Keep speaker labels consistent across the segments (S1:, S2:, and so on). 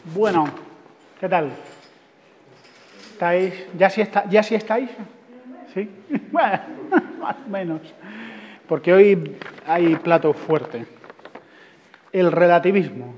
S1: Bueno, ¿qué tal? ¿Estáis? ¿Ya sí estáis? ¿Sí? Bueno, más o menos. Porque hoy hay plato fuerte. El relativismo.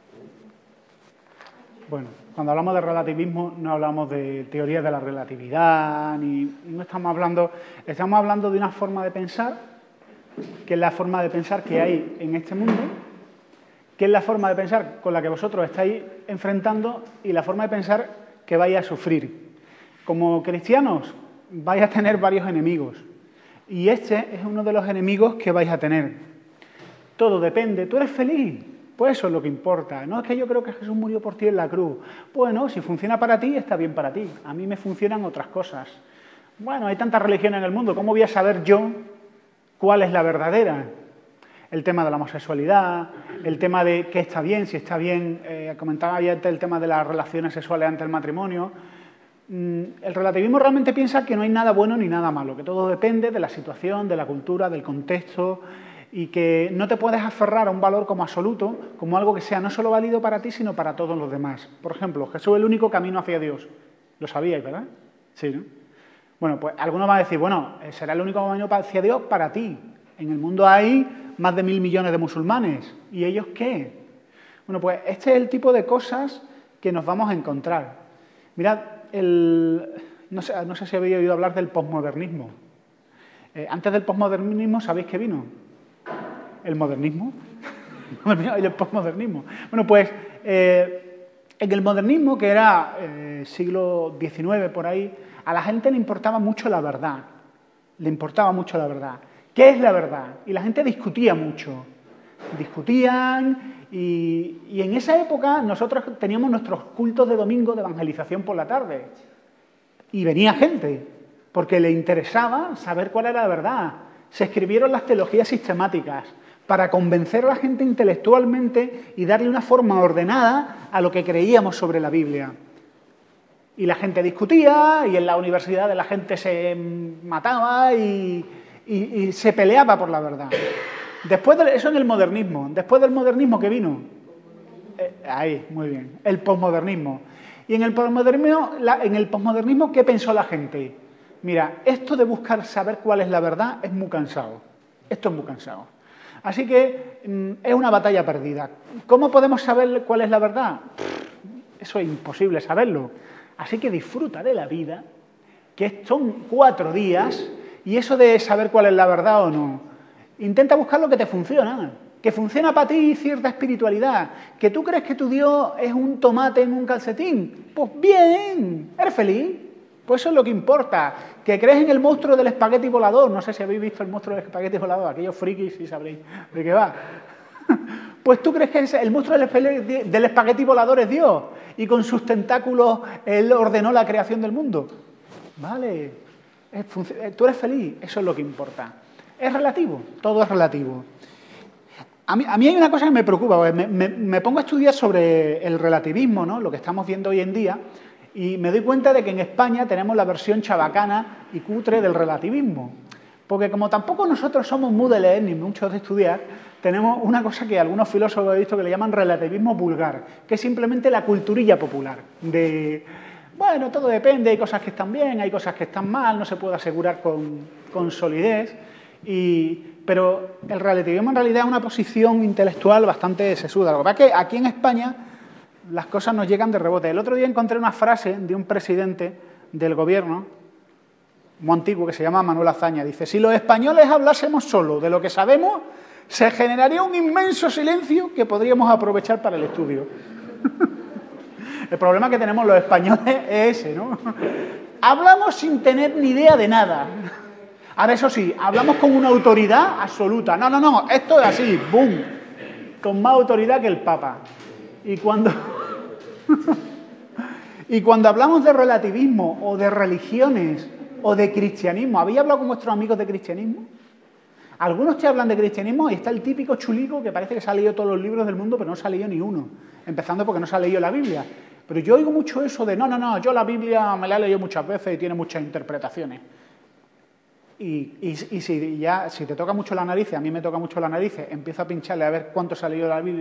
S1: Bueno, cuando hablamos de relativismo no hablamos de teoría de la relatividad, no estamos hablando de una forma de pensar, que es la forma de pensar que hay en este mundo, que es la forma de pensar con la que vosotros estáis enfrentando y la forma de pensar que vais a sufrir. Como cristianos vais a tener varios enemigos y este es uno de los enemigos que vais a tener. Todo depende. ¿Tú eres feliz? Pues eso es lo que importa. No es que yo creo que Jesús murió por ti en la cruz. Bueno, si funciona para ti, está bien para ti. A mí me funcionan otras cosas. Bueno, hay tanta religión en el mundo. ¿Cómo voy a saber yo cuál es la verdadera? El tema de la homosexualidad, el tema de qué está bien, si está bien, comentaba ayer el tema de las relaciones sexuales antes del matrimonio. El relativismo realmente piensa que no hay nada bueno ni nada malo, que todo depende de la situación, de la cultura, del contexto y que no te puedes aferrar a un valor como absoluto, como algo que sea no solo válido para ti, sino para todos los demás. Por ejemplo, Jesús es el único camino hacia Dios. Lo sabíais, ¿verdad? Sí, ¿no? Bueno, pues algunos van a decir, bueno, será el único camino hacia Dios para ti. En el mundo hay más de 1.000 millones de musulmanes. ¿Y ellos qué? Bueno, pues este es el tipo de cosas que nos vamos a encontrar. Mirad, no sé si habéis oído hablar del posmodernismo. Antes del posmodernismo, ¿sabéis qué vino? El modernismo. El posmodernismo. Bueno, pues en el modernismo, que era siglo XIX, por ahí, a la gente le importaba mucho la verdad. Le importaba mucho la verdad. ¿Qué es la verdad? Y la gente discutía mucho. Discutían y en esa época nosotros teníamos nuestros cultos de domingo de evangelización por la tarde. Y venía gente, porque le interesaba saber cuál era la verdad. Se escribieron las teologías sistemáticas para convencer a la gente intelectualmente y darle una forma ordenada a lo que creíamos sobre la Biblia. Y la gente discutía, y en la universidad la gente se mataba y se peleaba por la verdad. Eso en el modernismo. Después del modernismo, ¿qué vino? Ahí, muy bien. El posmodernismo. Y en el posmodernismo, ¿qué pensó la gente? Mira, esto de buscar saber cuál es la verdad es muy cansado. Esto es muy cansado. Así que es una batalla perdida. ¿Cómo podemos saber cuál es la verdad? Eso es imposible saberlo. Así que disfruta de la vida, que son 4 días, y eso de saber cuál es la verdad o no. Intenta buscar lo que te funciona, que funciona para ti cierta espiritualidad. ¿Que tú crees que tu Dios es un tomate en un calcetín? Pues bien, ¿eres feliz? Pues eso es lo que importa. ¿Que crees en el monstruo del espagueti volador? No sé si habéis visto el monstruo del espagueti volador, aquellos frikis sí sabréis de qué va. Pues tú crees que el monstruo del espagueti volador es Dios y con sus tentáculos Él ordenó la creación del mundo. Vale, tú eres feliz, eso es lo que importa. Es relativo, todo es relativo. A mí hay una cosa que me preocupa, me pongo a estudiar sobre el relativismo, ¿no? Lo que estamos viendo hoy en día, y me doy cuenta de que en España tenemos la versión chabacana y cutre del relativismo. Porque como tampoco nosotros somos muy de leer ni muchos de estudiar, tenemos una cosa que algunos filósofos he visto que le llaman relativismo vulgar, que es simplemente la culturilla popular. Bueno, todo depende, hay cosas que están bien, hay cosas que están mal, no se puede asegurar con solidez. Pero el relativismo en realidad es una posición intelectual bastante sesuda. Lo que pasa es que aquí en España las cosas nos llegan de rebote. El otro día encontré una frase de un presidente del gobierno muy antiguo que se llama Manuel Azaña. Dice, si los españoles hablásemos solo de lo que sabemos, se generaría un inmenso silencio que podríamos aprovechar para el estudio. El problema que tenemos los españoles es ese, ¿no? Hablamos sin tener ni idea de nada. Ahora, eso sí, hablamos con una autoridad absoluta. No, esto es así, ¡boom! Con más autoridad que el Papa. Y cuando hablamos de relativismo o de religiones o de cristianismo, ¿habéis hablado con vuestros amigos de cristianismo? Algunos te hablan de cristianismo y está el típico chulico que parece que se ha leído todos los libros del mundo, pero no se ha leído ni uno. Empezando porque no se ha leído la Biblia. Pero yo oigo mucho eso de, yo la Biblia me la he leído muchas veces y tiene muchas interpretaciones. Y si te toca mucho la nariz, a mí me toca mucho la nariz, empiezo a pincharle a ver cuánto se ha leído la Biblia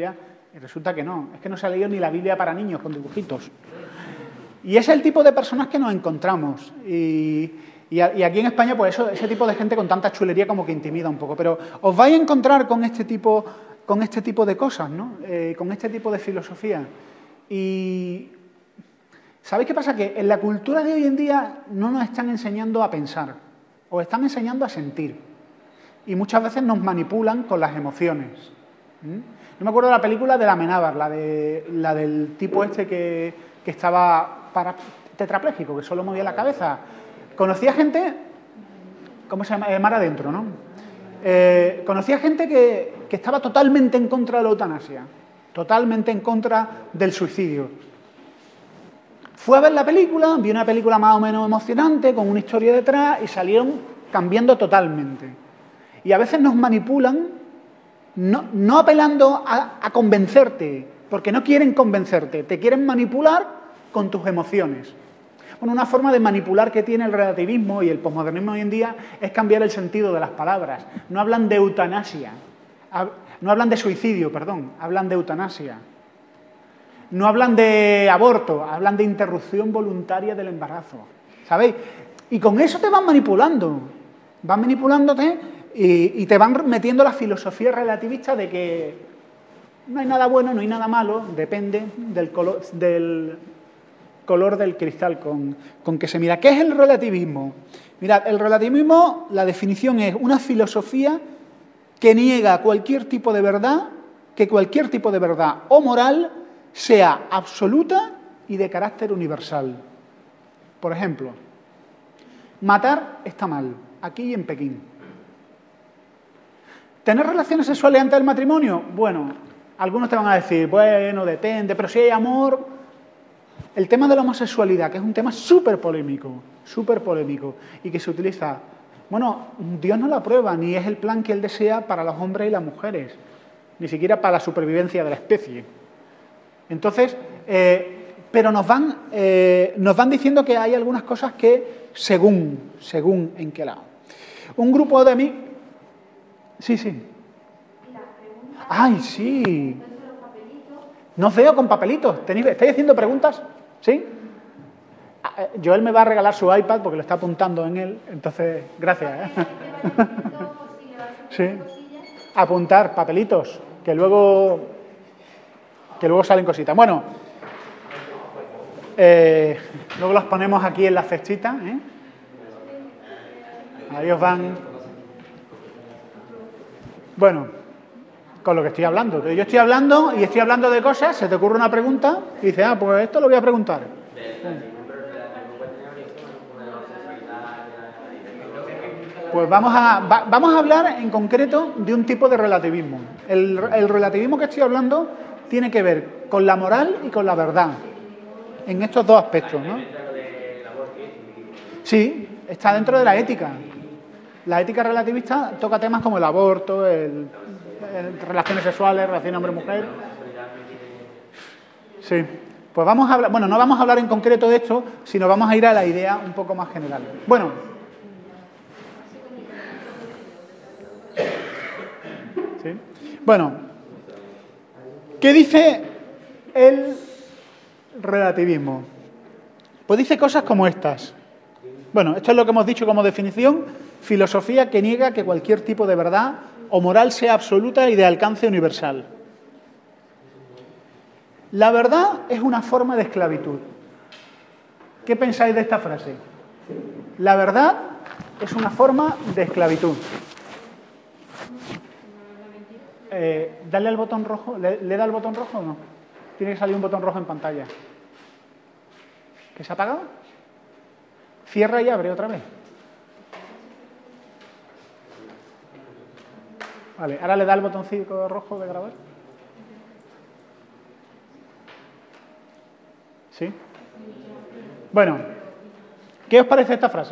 S1: Y resulta que no, es que no se ha leído ni la Biblia para niños con dibujitos. Y ese es el tipo de personas que nos encontramos. Y aquí en España, pues eso, ese tipo de gente con tanta chulería como que intimida un poco. Pero os vais a encontrar con este tipo de cosas, ¿no? Con este tipo de filosofía. Y ¿sabéis qué pasa? Que en la cultura de hoy en día no nos están enseñando a pensar, os están enseñando a sentir. Y muchas veces nos manipulan con las emociones. Yo me acuerdo de la película de la Amenábar, la del tipo este que estaba tetrapléjico, que solo movía la cabeza. Conocía gente, ¿cómo se llama? Mar adentro, ¿no? Conocía gente que estaba totalmente en contra de la eutanasia, totalmente en contra del suicidio. Fue a ver la película, vio una película más o menos emocionante, con una historia detrás, y salieron cambiando totalmente. Y a veces nos manipulan, no apelando a convencerte, porque no quieren convencerte, te quieren manipular con tus emociones. Bueno, una forma de manipular que tiene el relativismo y el posmodernismo hoy en día es cambiar el sentido de las palabras. No hablan de eutanasia, no hablan de suicidio, perdón, hablan de eutanasia. No hablan de aborto, hablan de interrupción voluntaria del embarazo. ¿Sabéis? Y con eso te van manipulando. Van manipulándote y te van metiendo la filosofía relativista de que no hay nada bueno, no hay nada malo, depende del color del cristal con que se mira. ¿Qué es el relativismo? Mirad, el relativismo, la definición es una filosofía que niega cualquier tipo de verdad, que cualquier tipo de verdad o moral sea absoluta y de carácter universal. Por ejemplo, matar está mal, aquí y en Pekín. ¿Tener relaciones sexuales antes del matrimonio? Bueno, algunos te van a decir, bueno, depende, pero si hay amor. El tema de la homosexualidad, que es un tema súper polémico, y que se utiliza. Bueno, Dios no lo aprueba, ni es el plan que Él desea para los hombres y las mujeres, ni siquiera para la supervivencia de la especie. Entonces, pero nos van diciendo que hay algunas cosas que según en qué lado. Un grupo de amigos... Sí. ¡Ay, sí! No os veo con papelitos. ¿Estáis haciendo preguntas? ¿Sí? Joel me va a regalar su iPad porque lo está apuntando en él. Entonces, gracias. Sí. Apuntar papelitos, que luego salen cositas. Bueno, luego los ponemos aquí en la cestita. Ahí os van. Bueno, con lo que estoy hablando. Yo estoy hablando y estoy hablando de cosas, se te ocurre una pregunta y dices, pues esto lo voy a preguntar. Pues vamos a hablar en concreto de un tipo de relativismo. El relativismo que estoy hablando tiene que ver con la moral y con la verdad, en estos dos aspectos, ¿no? Sí, está dentro de la ética. La ética relativista toca temas como el aborto, relaciones sexuales, relaciones hombre-mujer. Sí, pues vamos a hablar, bueno, no vamos a hablar en concreto de esto, sino vamos a ir a la idea un poco más general. Bueno, ¿sí? Bueno, ¿qué dice el relativismo? Pues dice cosas como estas. Bueno, esto es lo que hemos dicho como definición: filosofía que niega que cualquier tipo de verdad o moral sea absoluta y de alcance universal. La verdad es una forma de esclavitud. ¿Qué pensáis de esta frase? La verdad es una forma de esclavitud. Dale al botón rojo. ¿Le da el botón rojo o no? Tiene que salir un botón rojo en pantalla. ¿Que se ha apagado? Cierra y abre otra vez. Vale, ahora le da el botoncito rojo de grabar. ¿Sí? Bueno, ¿qué os parece esta frase?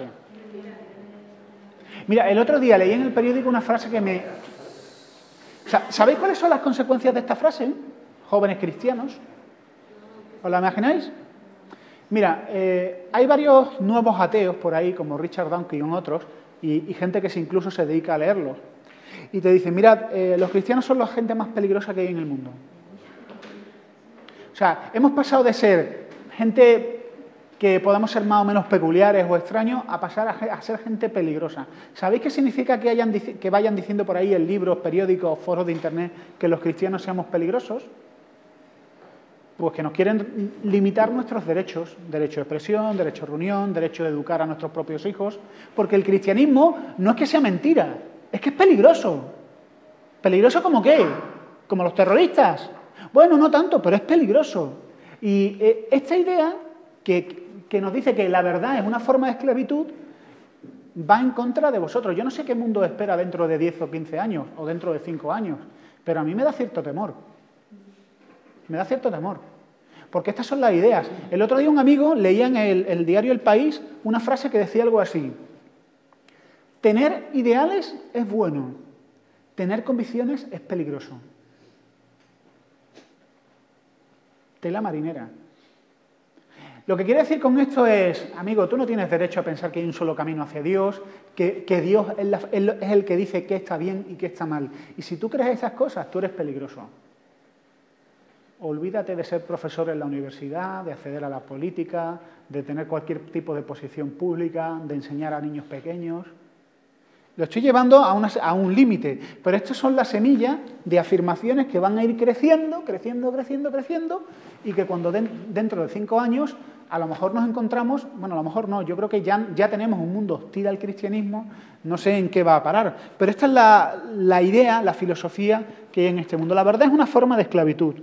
S1: Mira, el otro día leí en el periódico una frase que me... O sea, ¿sabéis cuáles son las consecuencias de esta frase? Jóvenes cristianos. ¿Os la imagináis? Mira, hay varios nuevos ateos por ahí, como Richard Dawkins y otros, y gente que incluso se dedica a leerlos. Y te dicen, mirad, los cristianos son la gente más peligrosa que hay en el mundo. O sea, hemos pasado de ser gente que podamos ser más o menos peculiares o extraños a pasar a ser gente peligrosa. ¿Sabéis qué significa que vayan diciendo por ahí en libros, periódicos, foros de internet que los cristianos seamos peligrosos? Pues que nos quieren limitar nuestros derechos, derecho de expresión, derecho de reunión, derecho de educar a nuestros propios hijos, porque el cristianismo no es que sea mentira, es que es peligroso. ¿Peligroso como qué? ¿Como los terroristas? Bueno, no tanto, pero es peligroso. Y esta idea que nos dice que la verdad es una forma de esclavitud va en contra de vosotros. Yo no sé qué mundo espera dentro de 10 o 15 años o dentro de 5 años, pero a mí me da cierto temor. Me da cierto temor. Porque estas son las ideas. El otro día un amigo leía en el diario El País una frase que decía algo así. Tener ideales es bueno. Tener convicciones es peligroso. Tela marinera. Lo que quiere decir con esto es, amigo, tú no tienes derecho a pensar que hay un solo camino hacia Dios, que Dios es el que dice qué está bien y qué está mal. Y si tú crees esas cosas, tú eres peligroso. Olvídate de ser profesor en la universidad, de acceder a la política, de tener cualquier tipo de posición pública, de enseñar a niños pequeños. Lo estoy llevando a un límite, pero estas son las semillas de afirmaciones que van a ir creciendo, y que cuando dentro de 5 años a lo mejor nos encontramos, bueno, a lo mejor no, yo creo que ya tenemos un mundo hostil al cristianismo, no sé en qué va a parar, pero esta es la idea, la filosofía que hay en este mundo. La verdad es una forma de esclavitud.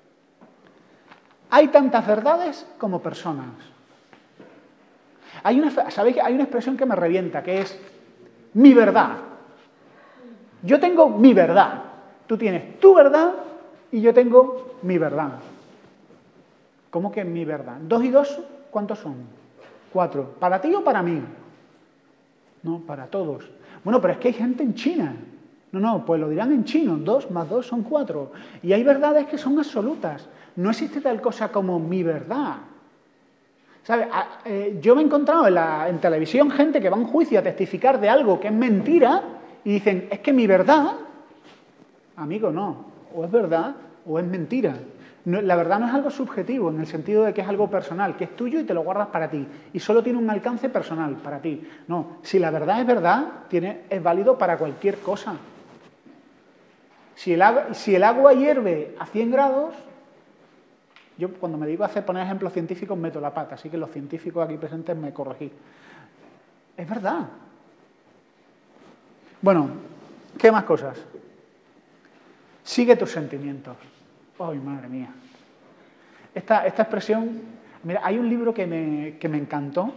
S1: Hay tantas verdades como personas. ¿Sabéis que hay una expresión que me revienta, que es mi verdad? Yo tengo mi verdad. Tú tienes tu verdad y yo tengo mi verdad. ¿Cómo que mi verdad? 2 y 2, ¿cuántos son? 4. ¿Para ti o para mí? No, para todos. Bueno, pero es que hay gente en China. No, pues lo dirán en chino. 2 más 2 son 4. Y hay verdades que son absolutas. No existe tal cosa como mi verdad. ¿Sabe? Yo me he encontrado en televisión gente que va a un juicio a testificar de algo que es mentira y dicen, es que mi verdad, amigo, no, o es verdad o es mentira. No, la verdad no es algo subjetivo en el sentido de que es algo personal, que es tuyo y te lo guardas para ti y solo tiene un alcance personal para ti. No, si la verdad es verdad, es válido para cualquier cosa. Si el agua hierve a 100 grados... Yo cuando me digo poner ejemplos científicos meto la pata, así que los científicos aquí presentes me corregís. Es verdad. Bueno, ¿qué más cosas? Sigue tus sentimientos. ¡Ay, madre mía! Esta expresión... Mira, hay un libro que me encantó,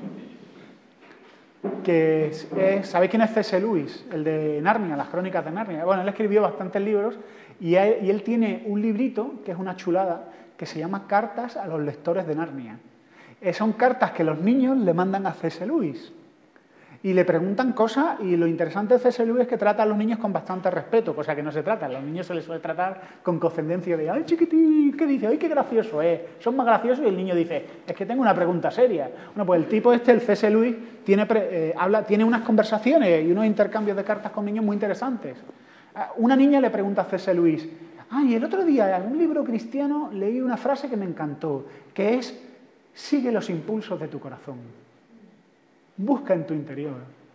S1: que ¿sabéis quién es C.S. Lewis? El de Narnia, las crónicas de Narnia. Bueno, él escribió bastantes libros y él tiene un librito, que es una chulada, que se llama Cartas a los lectores de Narnia. Son cartas que los niños le mandan a C.S. Lewis y le preguntan cosas, y lo interesante de C.S. Lewis es que trata a los niños con bastante respeto, cosa que no se trata. A los niños se les suele tratar con condescendencia de ¡ay, chiquitín! ¿Qué dice? ¡Ay, qué gracioso es! Son más graciosos, y el niño dice es que tengo una pregunta seria. Bueno, pues el tipo el C.S. Lewis, tiene unas conversaciones y unos intercambios de cartas con niños muy interesantes. Una niña le pregunta a C.S. Lewis, y el otro día en un libro cristiano leí una frase que me encantó, que es, sigue los impulsos de tu corazón, busca en tu interior.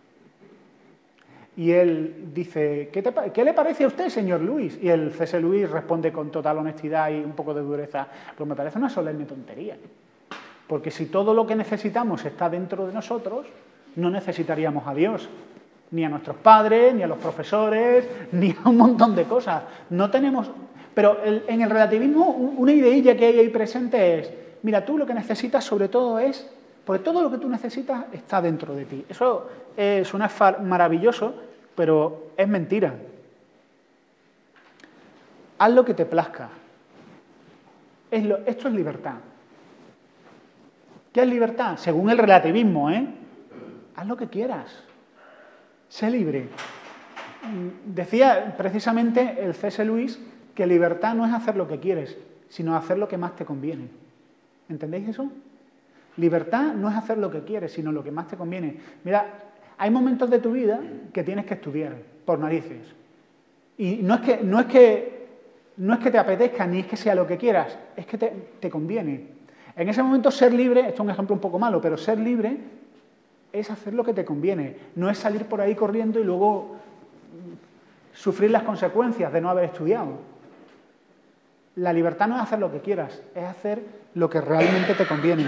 S1: Y él dice, ¿qué le parece a usted, señor Lewis? Y el C.S. Lewis responde con total honestidad y un poco de dureza, pues me parece una solemne tontería, porque si todo lo que necesitamos está dentro de nosotros, no necesitaríamos a Dios, ni a nuestros padres, ni a los profesores, ni a un montón de cosas. No tenemos... Pero en el relativismo, una ideilla que hay ahí presente es, mira, tú lo que necesitas sobre todo es... Porque todo lo que tú necesitas está dentro de ti. Eso suena maravilloso, pero es mentira. Haz lo que te plazca. Esto es libertad. ¿Qué es libertad? Según el relativismo, haz lo que quieras. Sé libre. Decía precisamente el C.S. Lewis que libertad no es hacer lo que quieres, sino hacer lo que más te conviene. ¿Entendéis eso? Libertad no es hacer lo que quieres, sino lo que más te conviene. Mira, hay momentos de tu vida que tienes que estudiar, por narices. Y no es que no es que te apetezca ni es que sea lo que quieras, es que te conviene. En ese momento ser libre, esto es un ejemplo un poco malo, pero ser libre es hacer lo que te conviene, no es salir por ahí corriendo y luego sufrir las consecuencias de no haber estudiado. La libertad no es hacer lo que quieras, es hacer lo que realmente te conviene.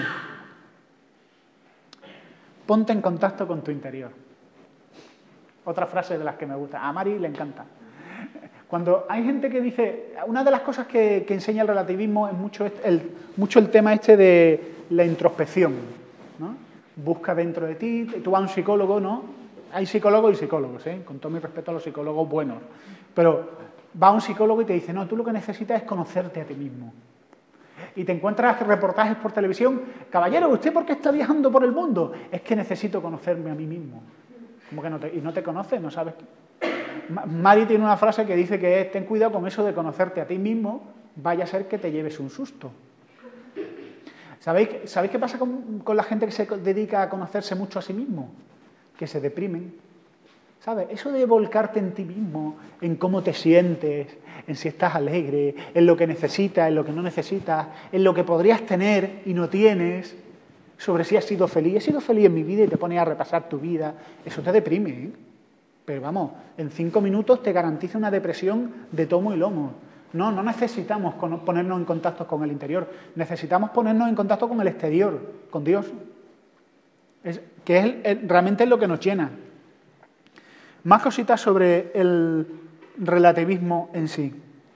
S1: Ponte en contacto con tu interior. Otra frase de las que me gusta. A Mari le encanta. Cuando hay gente que dice... Una de las cosas que enseña el relativismo es mucho el tema este de la introspección, ¿no? Busca dentro de ti. Tú vas a un psicólogo, ¿no? Hay psicólogos y psicólogos, ¿eh? Con todo mi respeto a los psicólogos buenos. Pero va a un psicólogo y te dice, no, tú lo que necesitas es conocerte a ti mismo. Y te encuentras reportajes por televisión, caballero, ¿usted por qué está viajando por el mundo? Es que necesito conocerme a mí mismo. ¿Cómo que no te conoces? ¿No sabes? Mari tiene una frase que dice que es, ten cuidado con eso de conocerte a ti mismo, vaya a ser que te lleves un susto. ¿Sabéis qué pasa con la gente que se dedica a conocerse mucho a sí mismo? Que se deprimen. ¿Sabes? Eso de volcarte en ti mismo, en cómo te sientes, en si estás alegre, en lo que necesitas, en lo que no necesitas, en lo que podrías tener y no tienes, sobre si has sido feliz. He sido feliz en mi vida y te pones a repasar tu vida. Eso te deprime, ¿eh? Pero vamos, en 5 minutos te garantiza una depresión de tomo y lomo. No necesitamos ponernos en contacto con el interior, necesitamos ponernos en contacto con el exterior, con Dios, realmente es lo que nos llena. Más cositas sobre el relativismo en sí.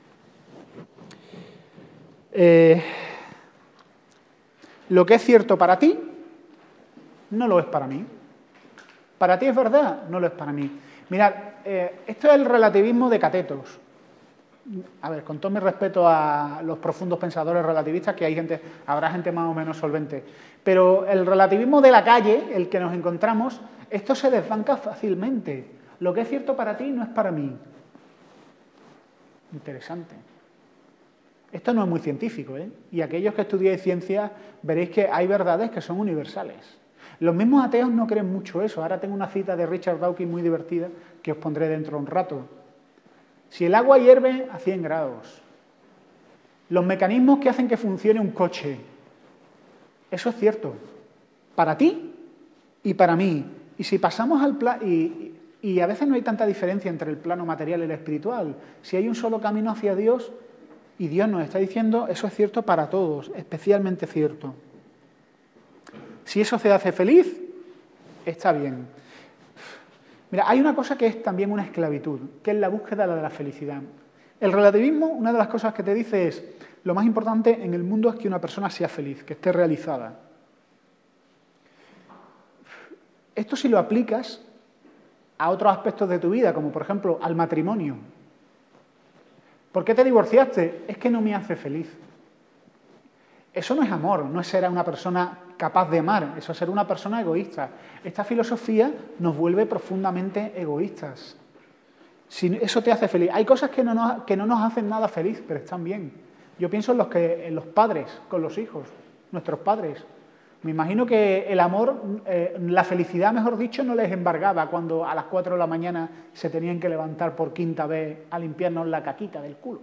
S1: Lo que es cierto para ti, no lo es para mí. Para ti es verdad, no lo es para mí. Mirad, esto es el relativismo de catetos. A ver, con todo mi respeto a los profundos pensadores relativistas, que habrá gente más o menos solvente, pero el relativismo de la calle, el que nos encontramos, esto se desbanca fácilmente. Lo que es cierto para ti no es para mí. Interesante. Esto no es muy científico, ¿eh? Y aquellos que estudiáis ciencia veréis que hay verdades que son universales. Los mismos ateos no creen mucho eso. Ahora tengo una cita de Richard Dawkins muy divertida que os pondré dentro de un rato. Si el agua hierve a 100 grados, los mecanismos que hacen que funcione un coche, eso es cierto, para ti y para mí. Y si pasamos al plano... Y a veces no hay tanta diferencia entre el plano material y el espiritual. Si hay un solo camino hacia Dios y Dios nos está diciendo, eso es cierto para todos, especialmente cierto. Si eso te hace feliz, está bien. Mira, hay una cosa que es también una esclavitud, que es la búsqueda de la felicidad. El relativismo, una de las cosas que te dice es, lo más importante en el mundo es que una persona sea feliz, que esté realizada. Esto si lo aplicas a otros aspectos de tu vida, como por ejemplo al matrimonio. ¿Por qué te divorciaste? Es que no me hace feliz. Eso no es amor, no es ser una persona capaz de amar, eso es ser una persona egoísta. Esta filosofía nos vuelve profundamente egoístas. Si eso te hace feliz. Hay cosas que no nos hacen nada feliz, pero están bien. Yo pienso en los padres con los hijos, nuestros padres. Me imagino que el amor, la felicidad, mejor dicho, no les embargaba cuando a las 4 de la mañana se tenían que levantar por 5ª vez a limpiarnos la caquita del culo.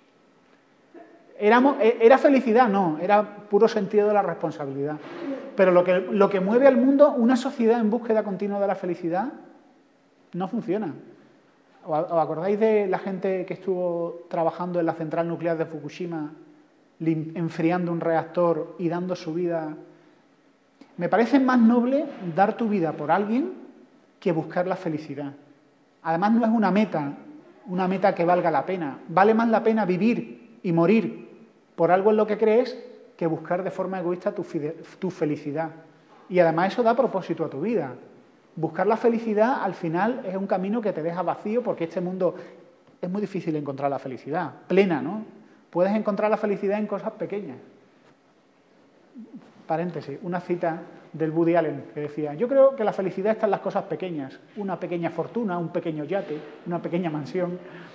S1: ¿Era felicidad? No, era puro sentido de la responsabilidad. Pero lo que mueve al mundo, una sociedad en búsqueda continua de la felicidad, no funciona. ¿Os acordáis de la gente que estuvo trabajando en la central nuclear de Fukushima, enfriando un reactor y dando su vida? Me parece más noble dar tu vida por alguien que buscar la felicidad. Además, no es una meta que valga la pena. Vale más la pena vivir y morir por algo en lo que crees que buscar de forma egoísta tu felicidad. Y además eso da propósito a tu vida. Buscar la felicidad, al final, es un camino que te deja vacío porque este mundo es muy difícil encontrar la felicidad plena, ¿no? Puedes encontrar la felicidad en cosas pequeñas. Paréntesis, una cita del Woody Allen que decía, yo creo que la felicidad está en las cosas pequeñas, una pequeña fortuna, un pequeño yate, una pequeña mansión.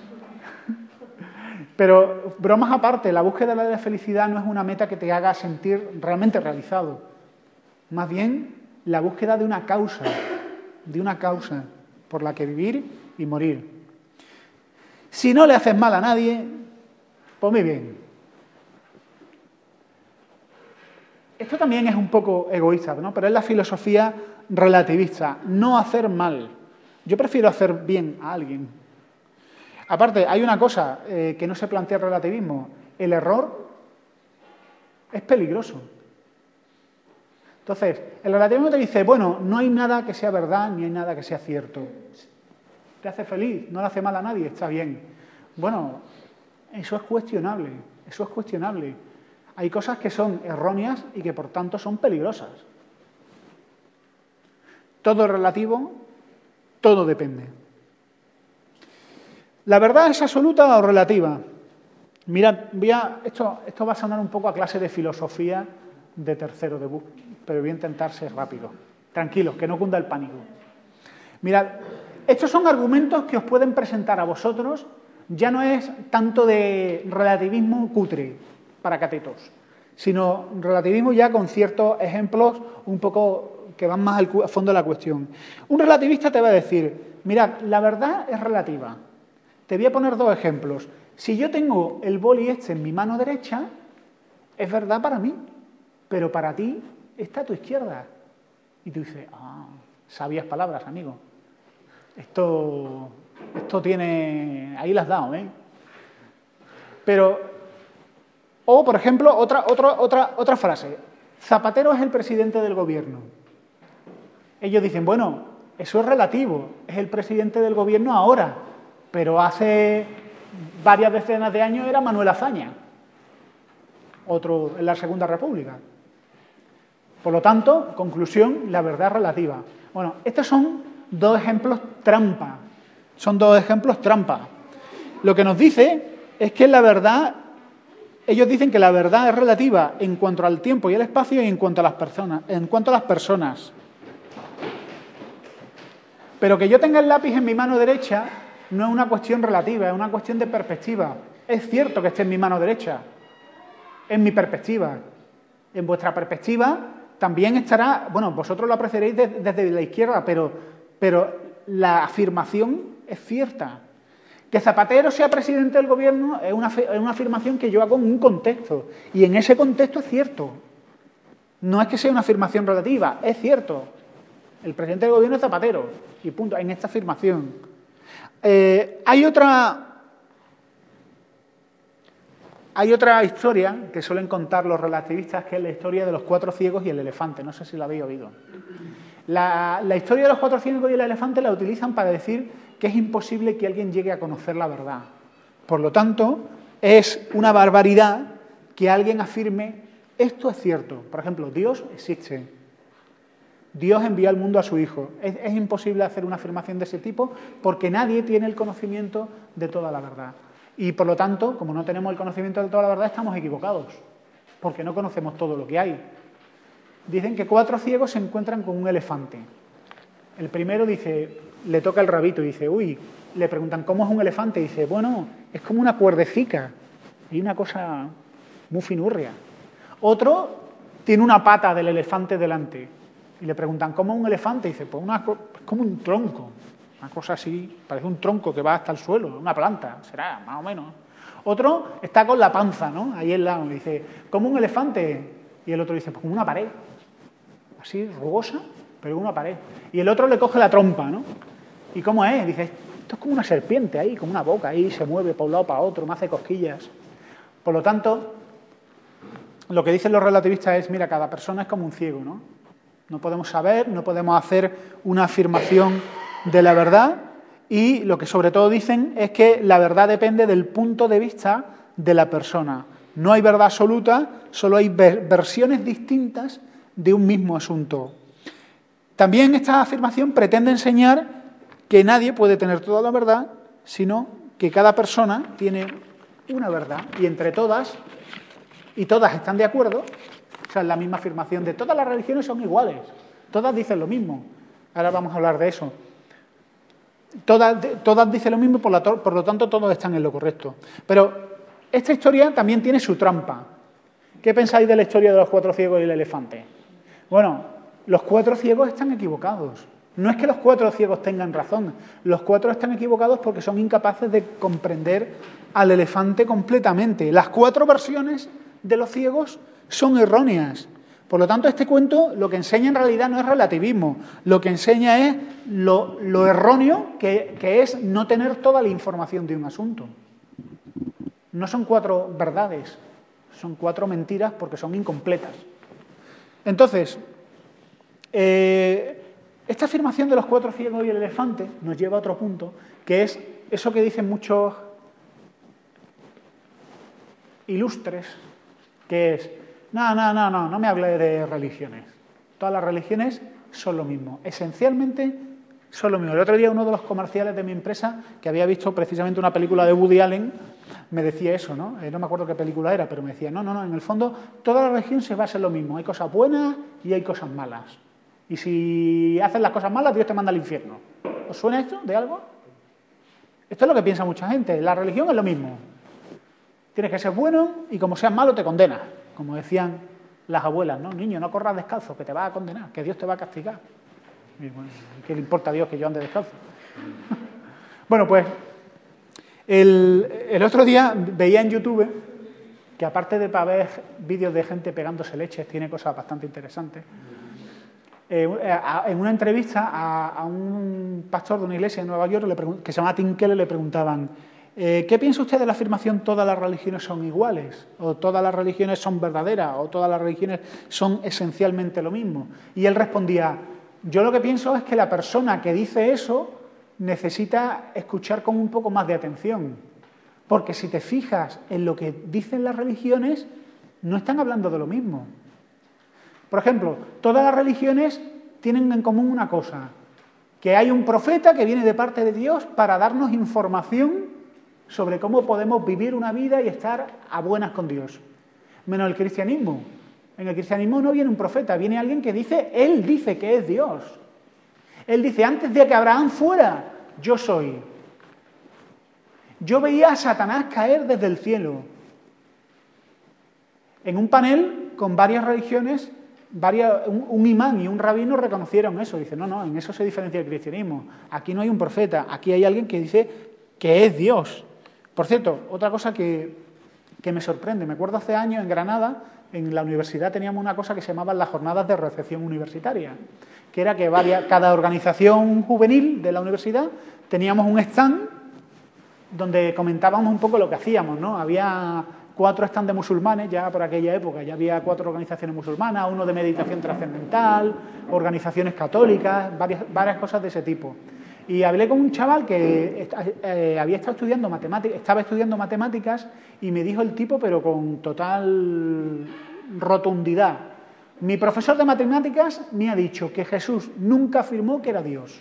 S1: Pero, bromas aparte, la búsqueda de la felicidad no es una meta que te haga sentir realmente realizado. Más bien, la búsqueda de una causa por la que vivir y morir. Si no le haces mal a nadie, Pues muy bien. Esto también es un poco egoísta, ¿no? Pero es la filosofía relativista, no hacer mal. Yo prefiero hacer bien a alguien. Aparte, hay una cosa que no se plantea el relativismo. El error es peligroso. Entonces, el relativismo te dice, bueno, no hay nada que sea verdad ni hay nada que sea cierto. Te hace feliz, no le hace mal a nadie, está bien. Bueno, eso es cuestionable, eso es cuestionable. Hay cosas que son erróneas y que por tanto son peligrosas. Todo es relativo, todo depende. ¿La verdad es absoluta o relativa? Mirad, esto va a sonar un poco a clase de filosofía de tercero de BUP, pero voy a intentar ser rápido. Tranquilos, que no cunda el pánico. Mirad, estos son argumentos que os pueden presentar a vosotros, ya no es tanto de relativismo cutre para catetos, sino relativismo ya con ciertos ejemplos un poco que van más al fondo de la cuestión. Un relativista te va a decir, mirad, la verdad es relativa. Te voy a poner dos ejemplos. Si yo tengo el boli este en mi mano derecha, es verdad para mí, pero para ti está a tu izquierda. Y tú dices, sabias palabras, amigo. Esto tiene... Ahí las has dado, ¿eh? Pero... O, por ejemplo, otra frase. Zapatero es el presidente del gobierno. Ellos dicen, bueno, eso es relativo. Es el presidente del gobierno ahora, pero hace varias decenas de años era Manuel Azaña, otro en la Segunda República. Por lo tanto, conclusión, la verdad es relativa. Bueno, estos son dos ejemplos trampa. Son dos ejemplos trampa. Lo que nos dice es que la verdad, ellos dicen que la verdad es relativa en cuanto al tiempo y el espacio y en cuanto a las personas. Pero que yo tenga el lápiz en mi mano derecha no es una cuestión relativa, es una cuestión de perspectiva. Es cierto que esté en mi mano derecha, en mi perspectiva. En vuestra perspectiva también estará, bueno, vosotros lo apreciaréis desde la izquierda, pero la afirmación es cierta. Que Zapatero sea presidente del gobierno es una afirmación que yo hago en un contexto, y en ese contexto es cierto. No es que sea una afirmación relativa, es cierto. El presidente del gobierno es Zapatero, y punto, en esta afirmación. Hay otra historia que suelen contar los relativistas, que es la historia de los 4 ciegos y el elefante. No sé si la habéis oído. La historia de los 4 ciegos y el elefante la utilizan para decir que es imposible que alguien llegue a conocer la verdad. Por lo tanto, es una barbaridad que alguien afirme esto es cierto. Por ejemplo, Dios existe. Dios envió al mundo a su Hijo. Es imposible hacer una afirmación de ese tipo porque nadie tiene el conocimiento de toda la verdad. Y por lo tanto, como no tenemos el conocimiento de toda la verdad, estamos equivocados, porque no conocemos todo lo que hay. Dicen que 4 ciegos se encuentran con un elefante. El primero dice, le toca el rabito y dice, uy, le preguntan, ¿cómo es un elefante? Y dice, bueno, es como una cuerdecica y una cosa muy finurria. Otro tiene una pata del elefante delante. Y le preguntan, ¿cómo es un elefante? Y dice, pues es como un tronco. Una cosa así, parece un tronco que va hasta el suelo, una planta, será, más o menos. Otro está con la panza, ¿no? Ahí al lado, y dice, ¿cómo un elefante? Y el otro dice, pues como una pared. Así, rugosa, pero una pared. Y el otro le coge la trompa, ¿no? ¿Y cómo es? Dice, esto es como una serpiente ahí, como una boca ahí, se mueve para un lado, para otro, me hace cosquillas. Por lo tanto, lo que dicen los relativistas es, mira, cada persona es como un ciego, ¿no? No podemos saber, no podemos hacer una afirmación de la verdad, y lo que sobre todo dicen es que la verdad depende del punto de vista de la persona. No hay verdad absoluta, solo hay versiones distintas de un mismo asunto. También esta afirmación pretende enseñar que nadie puede tener toda la verdad, sino que cada persona tiene una verdad, y entre todas, y todas están de acuerdo. O sea, es la misma afirmación de todas las religiones son iguales, todas dicen lo mismo. Ahora vamos a hablar de eso. Todas dicen lo mismo, por lo tanto todos están en lo correcto. Pero esta historia también tiene su trampa. ¿Qué pensáis de la historia de los 4 ciegos y el elefante? Bueno, los 4 ciegos están equivocados. No es que los 4 ciegos tengan razón, los 4 están equivocados porque son incapaces de comprender al elefante completamente. Las 4 versiones de los ciegos son erróneas. Por lo tanto, este cuento lo que enseña en realidad no es relativismo, lo que enseña es lo erróneo que es no tener toda la información de un asunto. No son 4 verdades, son 4 mentiras porque son incompletas. Entonces, esta afirmación de los 4 ciegos y el elefante nos lleva a otro punto, que es eso que dicen muchos ilustres, que es, no me hable de religiones. Todas las religiones son lo mismo, esencialmente son lo mismo. El otro día uno de los comerciales de mi empresa, que había visto precisamente una película de Woody Allen, me decía eso, ¿no? No me acuerdo qué película era, pero me decía, no, en el fondo toda la religión se basa en lo mismo, hay cosas buenas y hay cosas malas. Y si haces las cosas malas, Dios te manda al infierno. ¿Os suena esto de algo? Esto es lo que piensa mucha gente, la religión es lo mismo. Tienes que ser bueno y como seas malo te condenas, como decían las abuelas, ¿no? Niño, no corras descalzo, que te vas a condenar, que Dios te va a castigar. Y bueno, ¿qué le importa a Dios que yo ande descalzo? Bueno, pues el otro día veía en YouTube que aparte de para ver vídeos de gente pegándose leches, tiene cosas bastante interesantes. En una entrevista a un pastor de una iglesia en Nueva York que se llama Tim Keller le preguntaban ¿qué piensa usted de la afirmación todas las religiones son iguales? ¿O todas las religiones son verdaderas? ¿O todas las religiones son esencialmente lo mismo? Y él respondía, yo lo que pienso es que la persona que dice eso necesita escuchar con un poco más de atención. Porque si te fijas en lo que dicen las religiones, no están hablando de lo mismo. Por ejemplo, todas las religiones tienen en común una cosa, que hay un profeta que viene de parte de Dios para darnos información sobre cómo podemos vivir una vida y estar a buenas con Dios. Menos el cristianismo. En el cristianismo no viene un profeta, viene alguien que dice, él dice que es Dios. Él dice, antes de que Abraham fuera, yo soy. Yo veía a Satanás caer desde el cielo. En un panel con varias religiones, un imán y un rabino reconocieron eso. Dicen, no, en eso se diferencia el cristianismo. Aquí no hay un profeta, aquí hay alguien que dice que es Dios. Por cierto, otra cosa que me sorprende, me acuerdo hace años en Granada, en la universidad teníamos una cosa que se llamaban las jornadas de recepción universitaria, que era que cada organización juvenil de la universidad teníamos un stand donde comentábamos un poco lo que hacíamos, ¿no? Había 4 stands de musulmanes, ya por aquella época, ya había 4 organizaciones musulmanas, uno de meditación trascendental, organizaciones católicas, varias cosas de ese tipo. Y hablé con un chaval que había estado estudiando matemáticas, estaba estudiando matemáticas y me dijo el tipo, pero con total rotundidad, mi profesor de matemáticas me ha dicho que Jesús nunca afirmó que era Dios.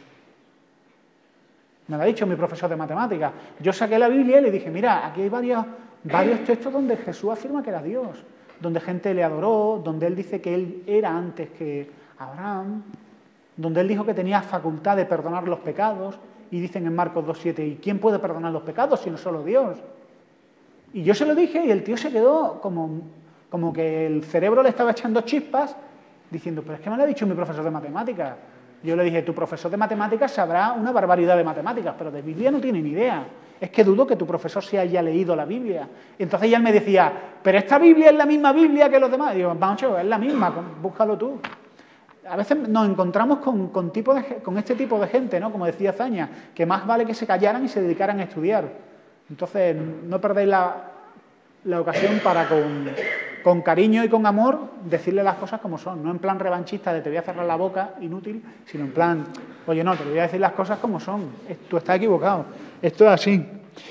S1: Me lo ha dicho mi profesor de matemáticas. Yo saqué la Biblia y le dije, mira, aquí hay varios textos donde Jesús afirma que era Dios, donde gente le adoró, donde él dice que él era antes que Abraham, donde él dijo que tenía facultad de perdonar los pecados, y dicen en Marcos 2:7, ¿y quién puede perdonar los pecados si no solo Dios? Y yo se lo dije y el tío se quedó como que el cerebro le estaba echando chispas, diciendo, pero es que me lo ha dicho mi profesor de matemáticas. Yo le dije, tu profesor de matemáticas sabrá una barbaridad de matemáticas, pero de Biblia no tiene ni idea. Es que dudo que tu profesor se haya leído la Biblia. Entonces ya él me decía, pero esta Biblia es la misma Biblia que los demás. Y digo, vamos, es la misma, búscalo tú. A veces nos encontramos con este tipo de gente, ¿no? Como decía Zaña, que más vale que se callaran y se dedicaran a estudiar. Entonces, no perdéis la ocasión para con cariño y con amor decirle las cosas como son. No en plan revanchista de te voy a cerrar la boca, inútil, sino en plan, oye, no, te voy a decir las cosas como son. Tú estás equivocado. Esto es así.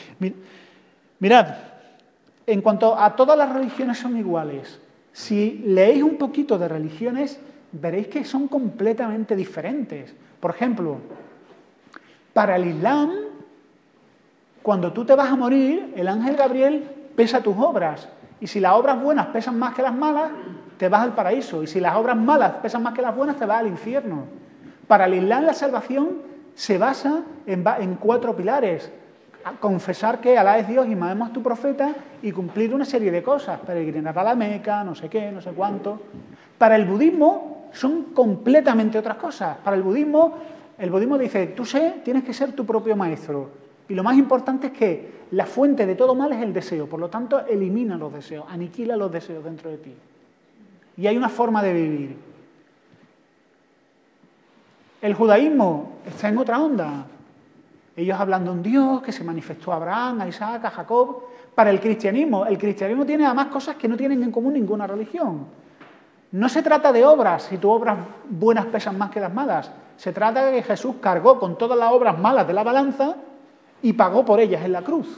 S1: Mirad, en cuanto a todas las religiones son iguales, si leéis un poquito de religiones, veréis que son completamente diferentes. Por ejemplo, para el Islam, cuando tú te vas a morir, el ángel Gabriel pesa tus obras. Y si las obras buenas pesan más que las malas, te vas al paraíso. Y si las obras malas pesan más que las buenas, te vas al infierno. Para el Islam, la salvación se basa en 4 pilares. Confesar que Alá es Dios y Mahoma es tu profeta y cumplir una serie de cosas. Peregrinar a la Meca, no sé qué, no sé cuánto. Para el budismo son completamente otras cosas. Para el budismo el budismo dice, tienes que ser tu propio maestro. Y lo más importante es que la fuente de todo mal es el deseo. Por lo tanto, elimina los deseos, aniquila los deseos dentro de ti. Y hay una forma de vivir. El judaísmo está en otra onda. Ellos hablan de un Dios que se manifestó a Abraham, a Isaac, a Jacob. Para el cristianismo tiene además cosas que no tienen en común ninguna religión. No se trata de obras, si tus obras buenas pesan más que las malas. Se trata de que Jesús cargó con todas las obras malas de la balanza y pagó por ellas en la cruz.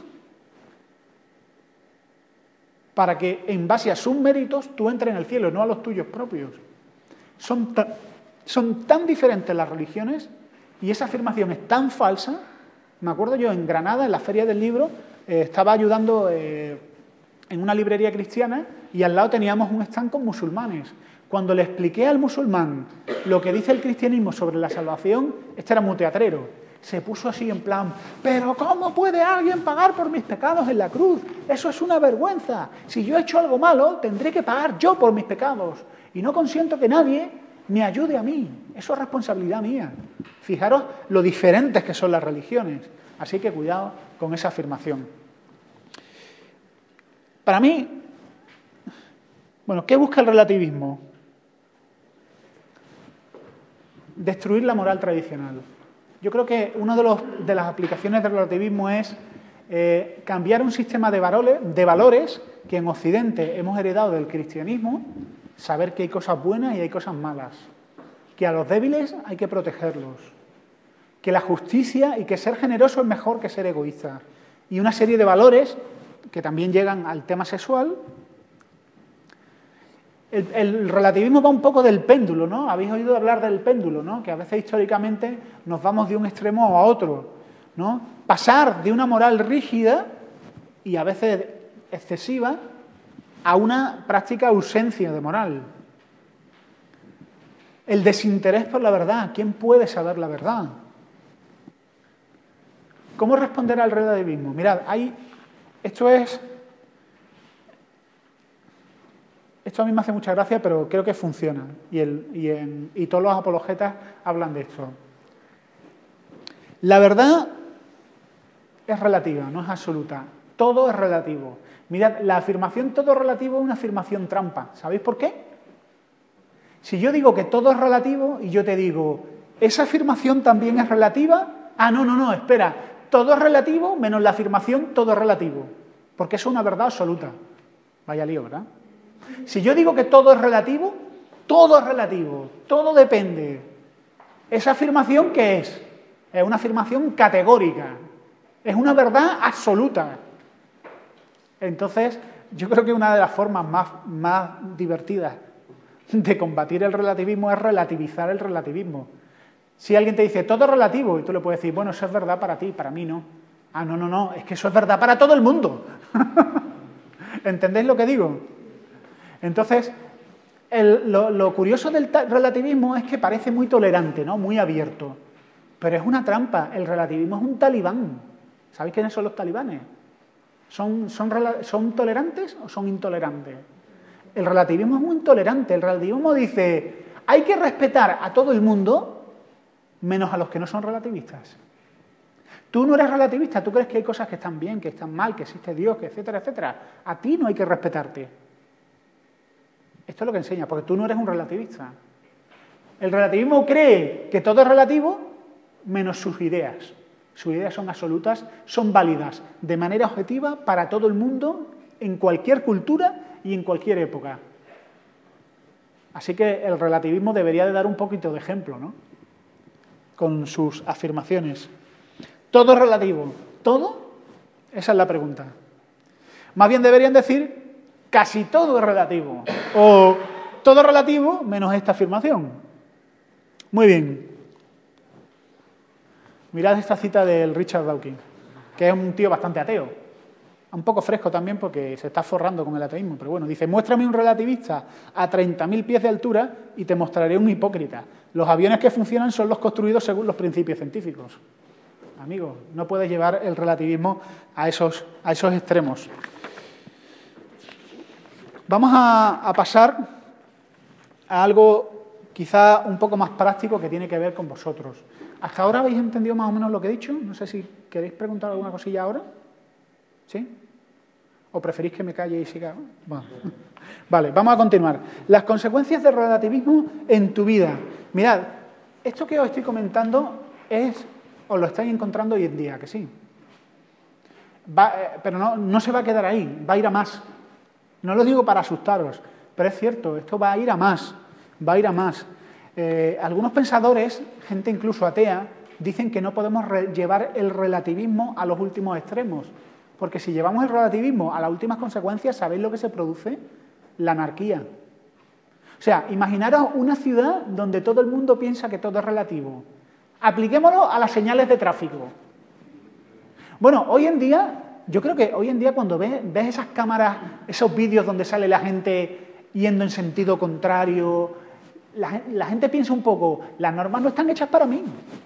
S1: Para que en base a sus méritos tú entres en el cielo, no a los tuyos propios. Son tan diferentes las religiones y esa afirmación es tan falsa. Me acuerdo yo en Granada, en la Feria del Libro, estaba ayudando en una librería cristiana y al lado teníamos un stand con musulmanes. Cuando le expliqué al musulmán lo que dice el cristianismo sobre la salvación, este era muy teatrero. Se puso así en plan, ¿pero cómo puede alguien pagar por mis pecados en la cruz? Eso es una vergüenza. Si yo he hecho algo malo, tendré que pagar yo por mis pecados. Y no consiento que nadie me ayude a mí. Eso es responsabilidad mía. Fijaros lo diferentes que son las religiones. Así que cuidado con esa afirmación. Para mí, ¿qué busca el relativismo? Destruir la moral tradicional. Yo creo que una de las aplicaciones del relativismo es cambiar un sistema de valores que en Occidente hemos heredado del cristianismo, saber que hay cosas buenas y hay cosas malas, que a los débiles hay que protegerlos, que la justicia y que ser generoso es mejor que ser egoísta, y una serie de valores que también llegan al tema sexual. El relativismo va un poco del péndulo, ¿no? Habéis oído hablar del péndulo, ¿no? Que a veces históricamente nos vamos de un extremo a otro, ¿no? Pasar de una moral rígida y a veces excesiva a una práctica ausencia de moral. El desinterés por la verdad. ¿Quién puede saber la verdad? ¿Cómo responder al relativismo? Mirad, esto a mí me hace mucha gracia, pero creo que funciona. Y todos los apologetas hablan de esto. La verdad es relativa, no es absoluta. Todo es relativo. Mirad, la afirmación todo es relativo es una afirmación trampa. ¿Sabéis por qué? Si yo digo que todo es relativo y yo te digo, ¿esa afirmación también es relativa? Ah, no, espera. Todo es relativo menos la afirmación todo es relativo. Porque eso es una verdad absoluta. Vaya lío, ¿verdad? Si yo digo que todo es relativo, todo depende. ¿Esa afirmación qué es? Es una afirmación categórica, es una verdad absoluta. Entonces, yo creo que una de las formas más divertidas de combatir el relativismo es relativizar el relativismo. Si alguien te dice, todo es relativo, y tú le puedes decir, bueno, eso es verdad para ti, para mí no. Ah, no, es que eso es verdad para todo el mundo. ¿Entendéis lo que digo? Entonces, lo curioso del relativismo es que parece muy tolerante, ¿no? Muy abierto. Pero es una trampa. El relativismo es un talibán. ¿Sabéis quiénes son los talibanes? ¿Son tolerantes o son intolerantes? El relativismo es muy intolerante. El relativismo dice, hay que respetar a todo el mundo, menos a los que no son relativistas. Tú no eres relativista, tú crees que hay cosas que están bien, que están mal, que existe Dios, que etcétera, etcétera. A ti no hay que respetarte. Esto es lo que enseña, porque tú no eres un relativista. El relativismo cree que todo es relativo, menos sus ideas. Sus ideas son absolutas, son válidas de manera objetiva para todo el mundo, en cualquier cultura y en cualquier época. Así que el relativismo debería de dar un poquito de ejemplo, ¿no? Con sus afirmaciones. ¿Todo es relativo? ¿Todo? Esa es la pregunta. Más bien deberían decir casi todo es relativo. O todo es relativo menos esta afirmación. Muy bien. Mirad esta cita del Richard Dawkins, que es un tío bastante ateo. Un poco fresco también porque se está forrando con el ateísmo. Pero bueno, dice, muéstrame un relativista a 30.000 pies de altura y te mostraré un hipócrita. Los aviones que funcionan son los construidos según los principios científicos. Amigos, no puedes llevar el relativismo a esos extremos. Vamos a pasar a algo quizá un poco más práctico que tiene que ver con vosotros. ¿Hasta ahora habéis entendido más o menos lo que he dicho? No sé si queréis preguntar alguna cosilla ahora. ¿Sí? ¿O preferís que me calle y siga? Bueno. Vale, vamos a continuar. Las consecuencias del relativismo en tu vida. Mirad, esto que os estoy comentando os lo estáis encontrando hoy en día, que sí. Pero no se va a quedar ahí, va a ir a más. No lo digo para asustaros, pero es cierto, esto va a ir a más, va a ir a más. Algunos pensadores, gente incluso atea, dicen que no podemos llevar el relativismo a los últimos extremos, porque si llevamos el relativismo a las últimas consecuencias, ¿sabéis lo que se produce? La anarquía. O sea, imaginaros una ciudad donde todo el mundo piensa que todo es relativo. Apliquémoslo a las señales de tráfico. Bueno, hoy en día, yo creo que hoy en día cuando ves esas cámaras, esos vídeos donde sale la gente yendo en sentido contrario, la gente piensa un poco, las normas no están hechas para mí.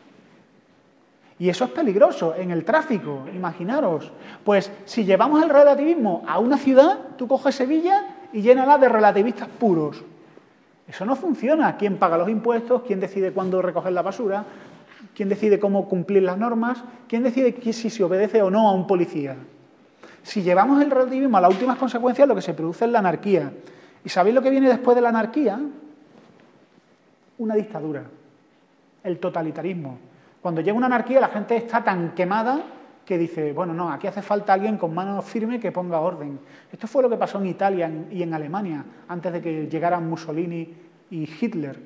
S1: Y eso es peligroso en el tráfico, imaginaros. Pues si llevamos el relativismo a una ciudad, tú coges Sevilla y llénala de relativistas puros. Eso no funciona. ¿Quién paga los impuestos? ¿Quién decide cuándo recoger la basura? ¿Quién decide cómo cumplir las normas? ¿Quién decide si se obedece o no a un policía? Si llevamos el relativismo a las últimas consecuencias, lo que se produce es la anarquía. ¿Y sabéis lo que viene después de la anarquía? Una dictadura, el totalitarismo. Cuando llega una anarquía, la gente está tan quemada que dice, bueno, no, aquí hace falta alguien con mano firme que ponga orden. Esto fue lo que pasó en Italia y en Alemania, antes de que llegaran Mussolini y Hitler.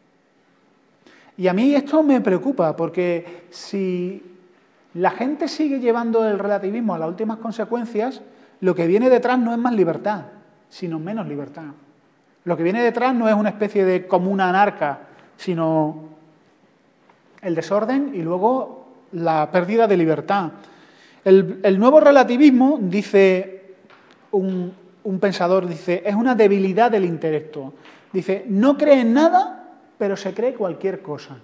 S1: Y a mí esto me preocupa, porque si la gente sigue llevando el relativismo a las últimas consecuencias, lo que viene detrás no es más libertad, sino menos libertad. Lo que viene detrás no es una especie de comuna anarca, sino el desorden y luego la pérdida de libertad. El nuevo relativismo, dice un pensador, dice, es una debilidad del intelecto. Dice, no cree en nada, pero se cree cualquier cosa.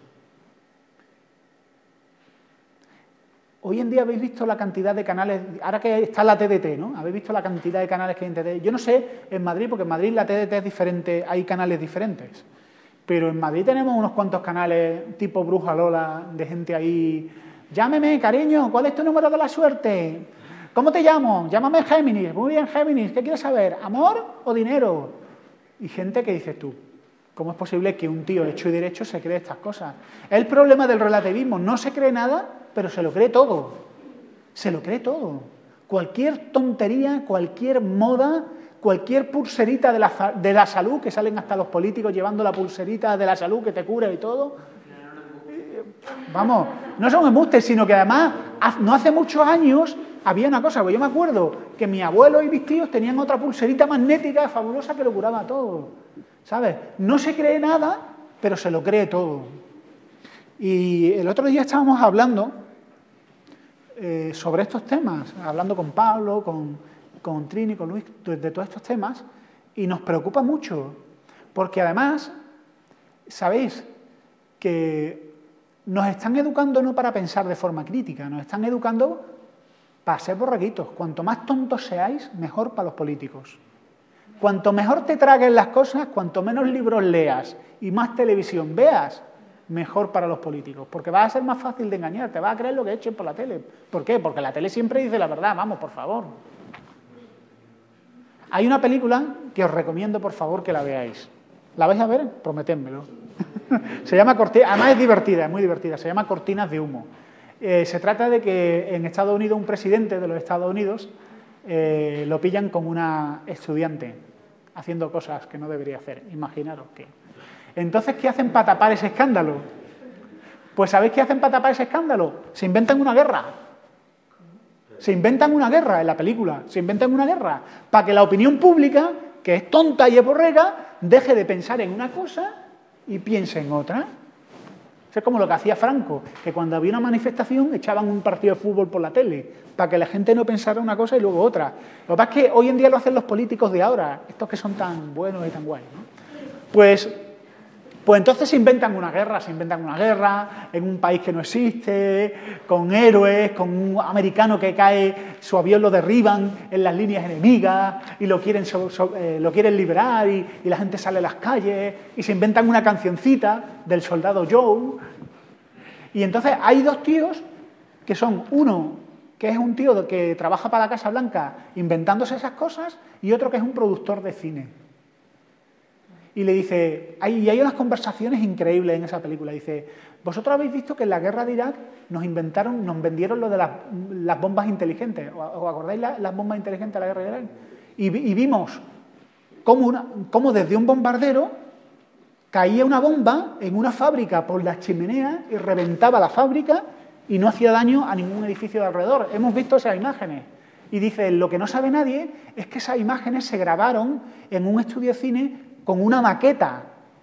S1: Hoy en día habéis visto la cantidad de canales, ahora que está la TDT, ¿no? Habéis visto la cantidad de canales que hay en TDT. Yo no sé en Madrid, porque en Madrid la TDT es diferente, hay canales diferentes. Pero en Madrid tenemos unos cuantos canales tipo Bruja Lola, de gente ahí. Llámeme, cariño, ¿cuál es tu número de la suerte? ¿Cómo te llamo? Llámame Géminis. Muy bien, Géminis, ¿qué quieres saber? ¿Amor o dinero? Y gente que dices tú, ¿cómo es posible que un tío hecho y derecho se cree estas cosas? El problema del relativismo, no se cree nada, pero se lo cree todo. Se lo cree todo. Cualquier tontería, cualquier moda, cualquier pulserita de la salud, que salen hasta los políticos llevando la pulserita de la salud que te cura y todo. Vamos, no son embustes, sino que además, no hace muchos años, había una cosa, pues yo me acuerdo que mi abuelo y mis tíos tenían otra pulserita magnética fabulosa que lo curaba todo, ¿sabes? No se cree nada, pero se lo cree todo. Y el otro día estábamos hablando sobre estos temas, hablando con Pablo, con Trini, con Luis, de todos estos temas, y nos preocupa mucho, porque además, sabéis que nos están educando no para pensar de forma crítica, nos están educando para ser borreguitos. Cuanto más tontos seáis, mejor para los políticos. Cuanto mejor te traguen las cosas, cuanto menos libros leas y más televisión veas, mejor para los políticos, porque va a ser más fácil de engañar, te vas a creer lo que echen por la tele. ¿Por qué? Porque la tele siempre dice la verdad, vamos, por favor. Hay una película que os recomiendo, por favor, que la veáis. ¿La vais a ver? Prometedmelo. Se llama Cortinas, además es divertida, es muy divertida, se llama Cortinas de humo. Se trata de que en Estados Unidos un presidente de los Estados Unidos lo pillan con una estudiante haciendo cosas que no debería hacer, imaginaros que. Entonces, ¿qué hacen para tapar ese escándalo? Pues ¿sabéis qué hacen para tapar ese escándalo? Se inventan una guerra. Se inventan una guerra en la película, se inventan una guerra para que la opinión pública, que es tonta y es borrega, deje de pensar en una cosa y piense en otra. Eso es como lo que hacía Franco, que cuando había una manifestación echaban un partido de fútbol por la tele, para que la gente no pensara una cosa y luego otra. Lo que pasa es que hoy en día lo hacen los políticos de ahora, estos que son tan buenos y tan guays, ¿no? Pues entonces se inventan una guerra en un país que no existe, con héroes, con un americano que cae, su avión lo derriban en las líneas enemigas y lo quieren liberar y la gente sale a las calles y se inventan una cancioncita del soldado Joe Y entonces hay dos tíos que son uno que es un tío que trabaja para la Casa Blanca inventándose esas cosas y otro que es un productor de cine. Y le dice, hay unas conversaciones increíbles en esa película. Dice, vosotros habéis visto que en la guerra de Irak nos vendieron lo de las bombas inteligentes. ¿Os acordáis las bombas inteligentes de la guerra de Irak? Y vimos cómo desde un bombardero caía una bomba en una fábrica por las chimeneas y reventaba la fábrica y no hacía daño a ningún edificio de alrededor. Hemos visto esas imágenes. Y dice, lo que no sabe nadie es que esas imágenes se grabaron en un estudio de cine con una maqueta.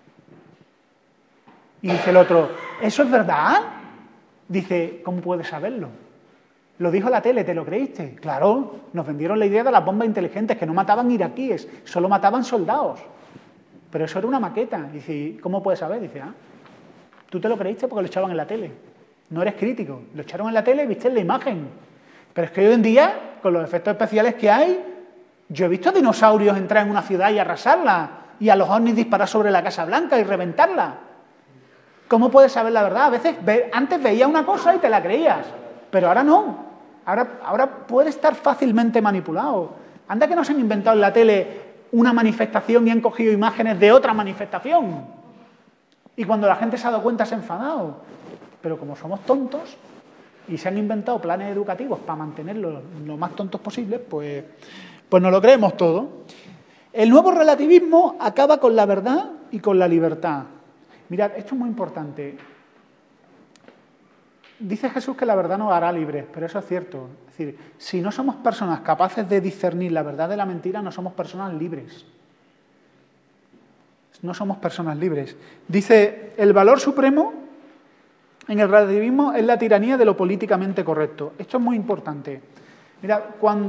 S1: Y dice el otro, ¿eso es verdad? Dice, ¿cómo puedes saberlo? Lo dijo la tele, ¿te lo creíste? Claro, nos vendieron la idea de las bombas inteligentes, que no mataban iraquíes, solo mataban soldados. Pero eso era una maqueta. Dice, ¿cómo puedes saber? Dice, tú te lo creíste porque lo echaban en la tele. No eres crítico. Lo echaron en la tele y viste la imagen. Pero es que hoy en día, con los efectos especiales que hay, yo he visto dinosaurios entrar en una ciudad y arrasarla, y a los ovnis disparar sobre la Casa Blanca y reventarla. ¿Cómo puedes saber la verdad? A veces, antes veías una cosa y te la creías, pero ahora no. Ahora puede estar fácilmente manipulado. Anda que no se han inventado en la tele una manifestación y han cogido imágenes de otra manifestación. Y cuando la gente se ha dado cuenta se ha enfadado. Pero como somos tontos y se han inventado planes educativos para mantenerlos lo más tontos posible, pues nos lo creemos todo. El nuevo relativismo acaba con la verdad y con la libertad. Mirad, esto es muy importante. Dice Jesús que la verdad nos hará libres, pero eso es cierto. Es decir, si no somos personas capaces de discernir la verdad de la mentira, no somos personas libres. No somos personas libres. Dice, el valor supremo en el relativismo es la tiranía de lo políticamente correcto. Esto es muy importante. Mirad,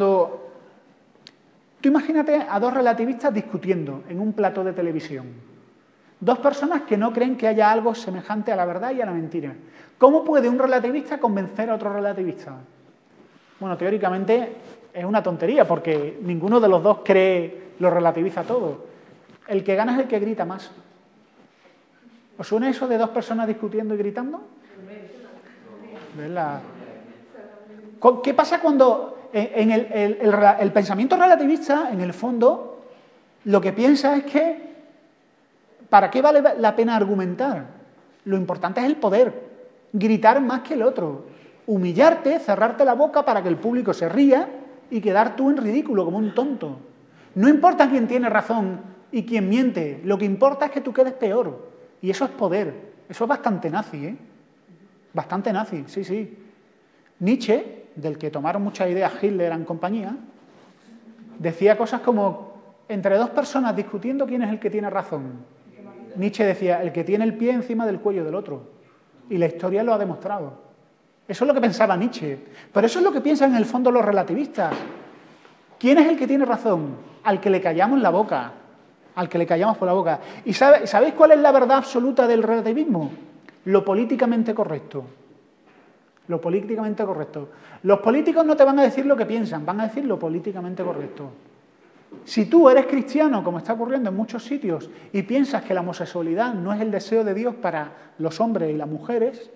S1: tú imagínate a dos relativistas discutiendo en un plató de televisión. Dos personas que no creen que haya algo semejante a la verdad y a la mentira. ¿Cómo puede un relativista convencer a otro relativista? Bueno, teóricamente es una tontería porque ninguno de los dos lo relativiza todo. El que gana es el que grita más. ¿Os suena eso de dos personas discutiendo y gritando? ¿Verdad? ¿Qué pasa cuando en el pensamiento relativista, en el fondo, lo que piensa es que ¿para qué vale la pena argumentar? Lo importante es el poder, gritar más que el otro, humillarte, cerrarte la boca para que el público se ría y quedar tú en ridículo como un tonto. No importa quién tiene razón y quién miente, lo que importa es que tú quedes peor. Y eso es poder, eso es bastante nazi, ¿eh? Bastante nazi, sí, sí. Nietzsche, del que tomaron muchas ideas Hitler en compañía, decía cosas como, entre dos personas discutiendo quién es el que tiene razón. Nietzsche decía, el que tiene el pie encima del cuello del otro. Y la historia lo ha demostrado. Eso es lo que pensaba Nietzsche. Pero eso es lo que piensan en el fondo los relativistas. ¿Quién es el que tiene razón? Al que le callamos la boca. Al que le callamos por la boca. ¿Y sabéis cuál es la verdad absoluta del relativismo? Lo políticamente correcto. Lo políticamente correcto. Los políticos no te van a decir lo que piensan, van a decir lo políticamente correcto. Si tú eres cristiano, como está ocurriendo en muchos sitios, y piensas que la homosexualidad no es el deseo de Dios para los hombres y las mujeres,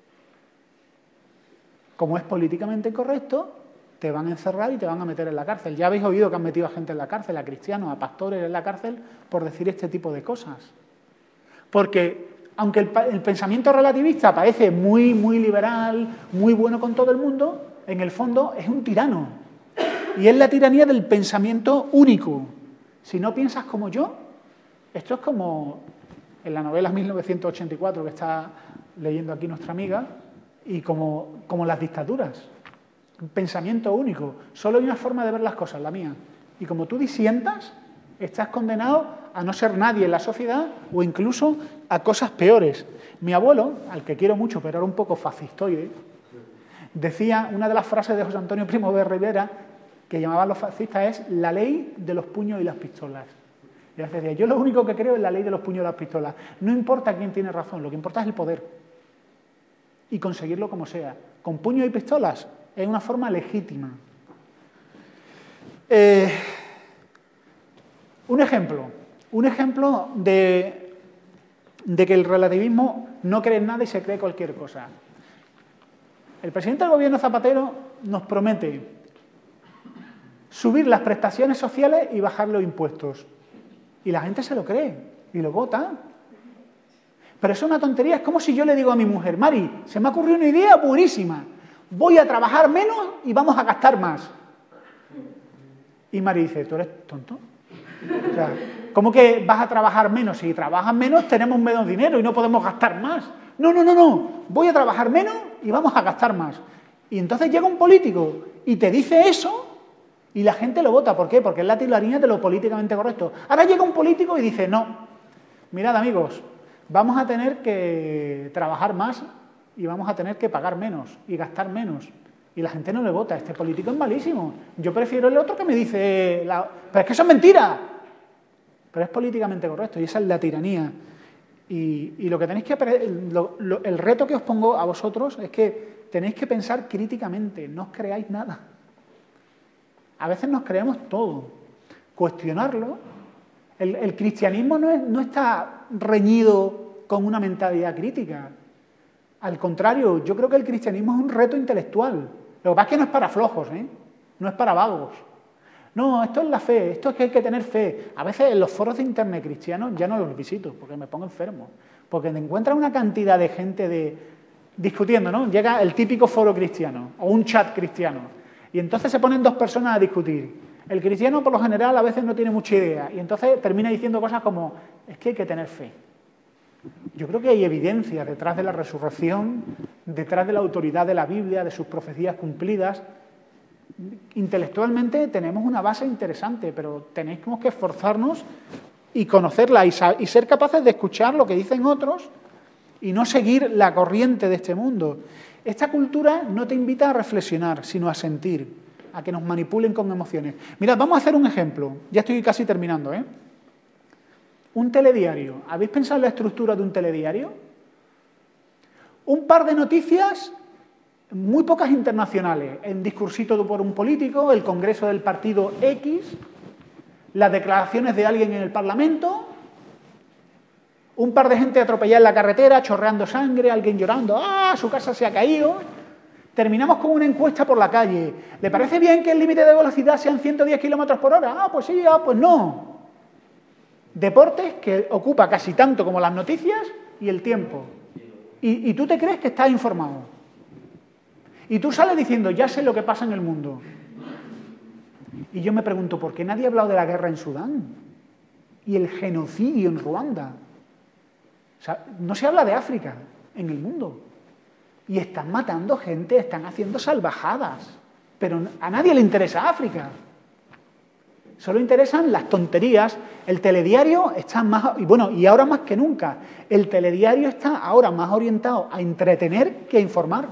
S1: como es políticamente incorrecto, te van a encerrar y te van a meter en la cárcel. Ya habéis oído que han metido a gente en la cárcel, a cristianos, a pastores en la cárcel, por decir este tipo de cosas. Porque, aunque el pensamiento relativista parece muy, muy liberal, muy bueno con todo el mundo, en el fondo es un tirano. Y es la tiranía del pensamiento único. Si no piensas como yo, esto es como en la novela 1984 que está leyendo aquí nuestra amiga, y como las dictaduras. Un pensamiento único. Solo hay una forma de ver las cosas, la mía. Y como tú disientas, estás condenado a no ser nadie en la sociedad o incluso a cosas peores. Mi abuelo, al que quiero mucho, pero era un poco fascistoide, decía, una de las frases de José Antonio Primo de Rivera, que llamaban los fascistas, es la ley de los puños y las pistolas. Y él decía, yo lo único que creo es la ley de los puños y las pistolas. No importa quién tiene razón, lo que importa es el poder. Y conseguirlo como sea. Con puños y pistolas es una forma legítima. Un ejemplo de que el relativismo no cree en nada y se cree cualquier cosa. El presidente del gobierno Zapatero nos promete subir las prestaciones sociales y bajar los impuestos. Y la gente se lo cree y lo vota. Pero es una tontería. Es como si yo le digo a mi mujer, Mari, se me ha ocurrido una idea buenísima. Voy a trabajar menos y vamos a gastar más. Y Mari dice, ¿tú eres tonto? O sea, ¿cómo que vas a trabajar menos? Si trabajas menos tenemos menos dinero y no podemos gastar más. No, no, no, no. Voy a trabajar menos y vamos a gastar más. Y entonces llega un político y te dice eso y la gente lo vota. ¿Por qué? Porque es la tiranía de lo políticamente correcto. Ahora llega un político y dice, no, mirad amigos, vamos a tener que trabajar más y vamos a tener que pagar menos y gastar menos. Y la gente no le vota. Este político es malísimo. Yo prefiero el otro que me dice... Pero es que eso es mentira. Pero es políticamente correcto y esa es la tiranía. Y lo que tenéis que... el reto que os pongo a vosotros es que tenéis que pensar críticamente. No os creáis nada. A veces nos creemos todo. Cuestionarlo. El cristianismo no está reñido con una mentalidad crítica. Al contrario, yo creo que el cristianismo es un reto intelectual. Lo que pasa es que no es para flojos, ¿eh? No es para vagos. No, esto es la fe, esto es que hay que tener fe. A veces en los foros de internet cristianos ya no los visito porque me pongo enfermo. Porque te encuentras una cantidad de gente discutiendo, ¿no? Llega el típico foro cristiano o un chat cristiano. Y entonces se ponen dos personas a discutir. El cristiano, por lo general, a veces no tiene mucha idea. Y entonces termina diciendo cosas como, es que hay que tener fe. Yo creo que hay evidencia detrás de la resurrección, detrás de la autoridad de la Biblia, de sus profecías cumplidas. Intelectualmente tenemos una base interesante, pero tenemos que esforzarnos y conocerla y ser capaces de escuchar lo que dicen otros y no seguir la corriente de este mundo. Esta cultura no te invita a reflexionar, sino a sentir, a que nos manipulen con emociones. Mirad, vamos a hacer un ejemplo. Ya estoy casi terminando, ¿eh? Un telediario. ¿Habéis pensado en la estructura de un telediario? Un par de noticias, muy pocas internacionales. El discursito por un político, el congreso del partido X, las declaraciones de alguien en el Parlamento, un par de gente atropellada en la carretera, chorreando sangre, alguien llorando, ¡ah, su casa se ha caído! Terminamos con una encuesta por la calle. ¿Le parece bien que el límite de velocidad sean 110 km por hora? Ah, pues sí, ah, pues no. Deportes que ocupa casi tanto como las noticias y el tiempo. Y tú te crees que estás informado. Y tú sales diciendo, ya sé lo que pasa en el mundo. Y yo me pregunto, ¿por qué nadie ha hablado de la guerra en Sudán? Y el genocidio en Ruanda. O sea, no se habla de África en el mundo. Y están matando gente, están haciendo salvajadas. Pero a nadie le interesa África. Solo interesan las tonterías. El telediario está más... Y ahora más que nunca. El telediario está ahora más orientado a entretener que a informar.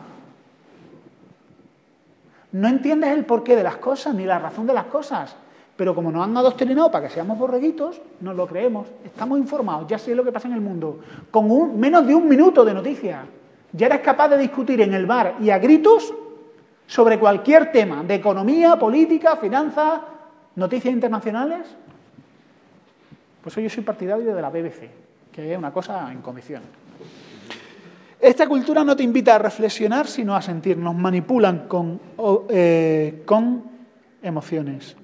S1: No entiendes el porqué de las cosas, ni la razón de las cosas. Pero como nos han adoctrinado para que seamos borreguitos, nos lo creemos. Estamos informados, ya sé lo que pasa en el mundo. Con menos de un minuto de noticias. Ya eres capaz de discutir en el bar y a gritos sobre cualquier tema. De economía, política, finanzas... ¿Noticias internacionales? Pues yo soy partidario de la BBC, que es una cosa en condiciones. Esta cultura no te invita a reflexionar, sino a sentir. Nos manipulan con emociones.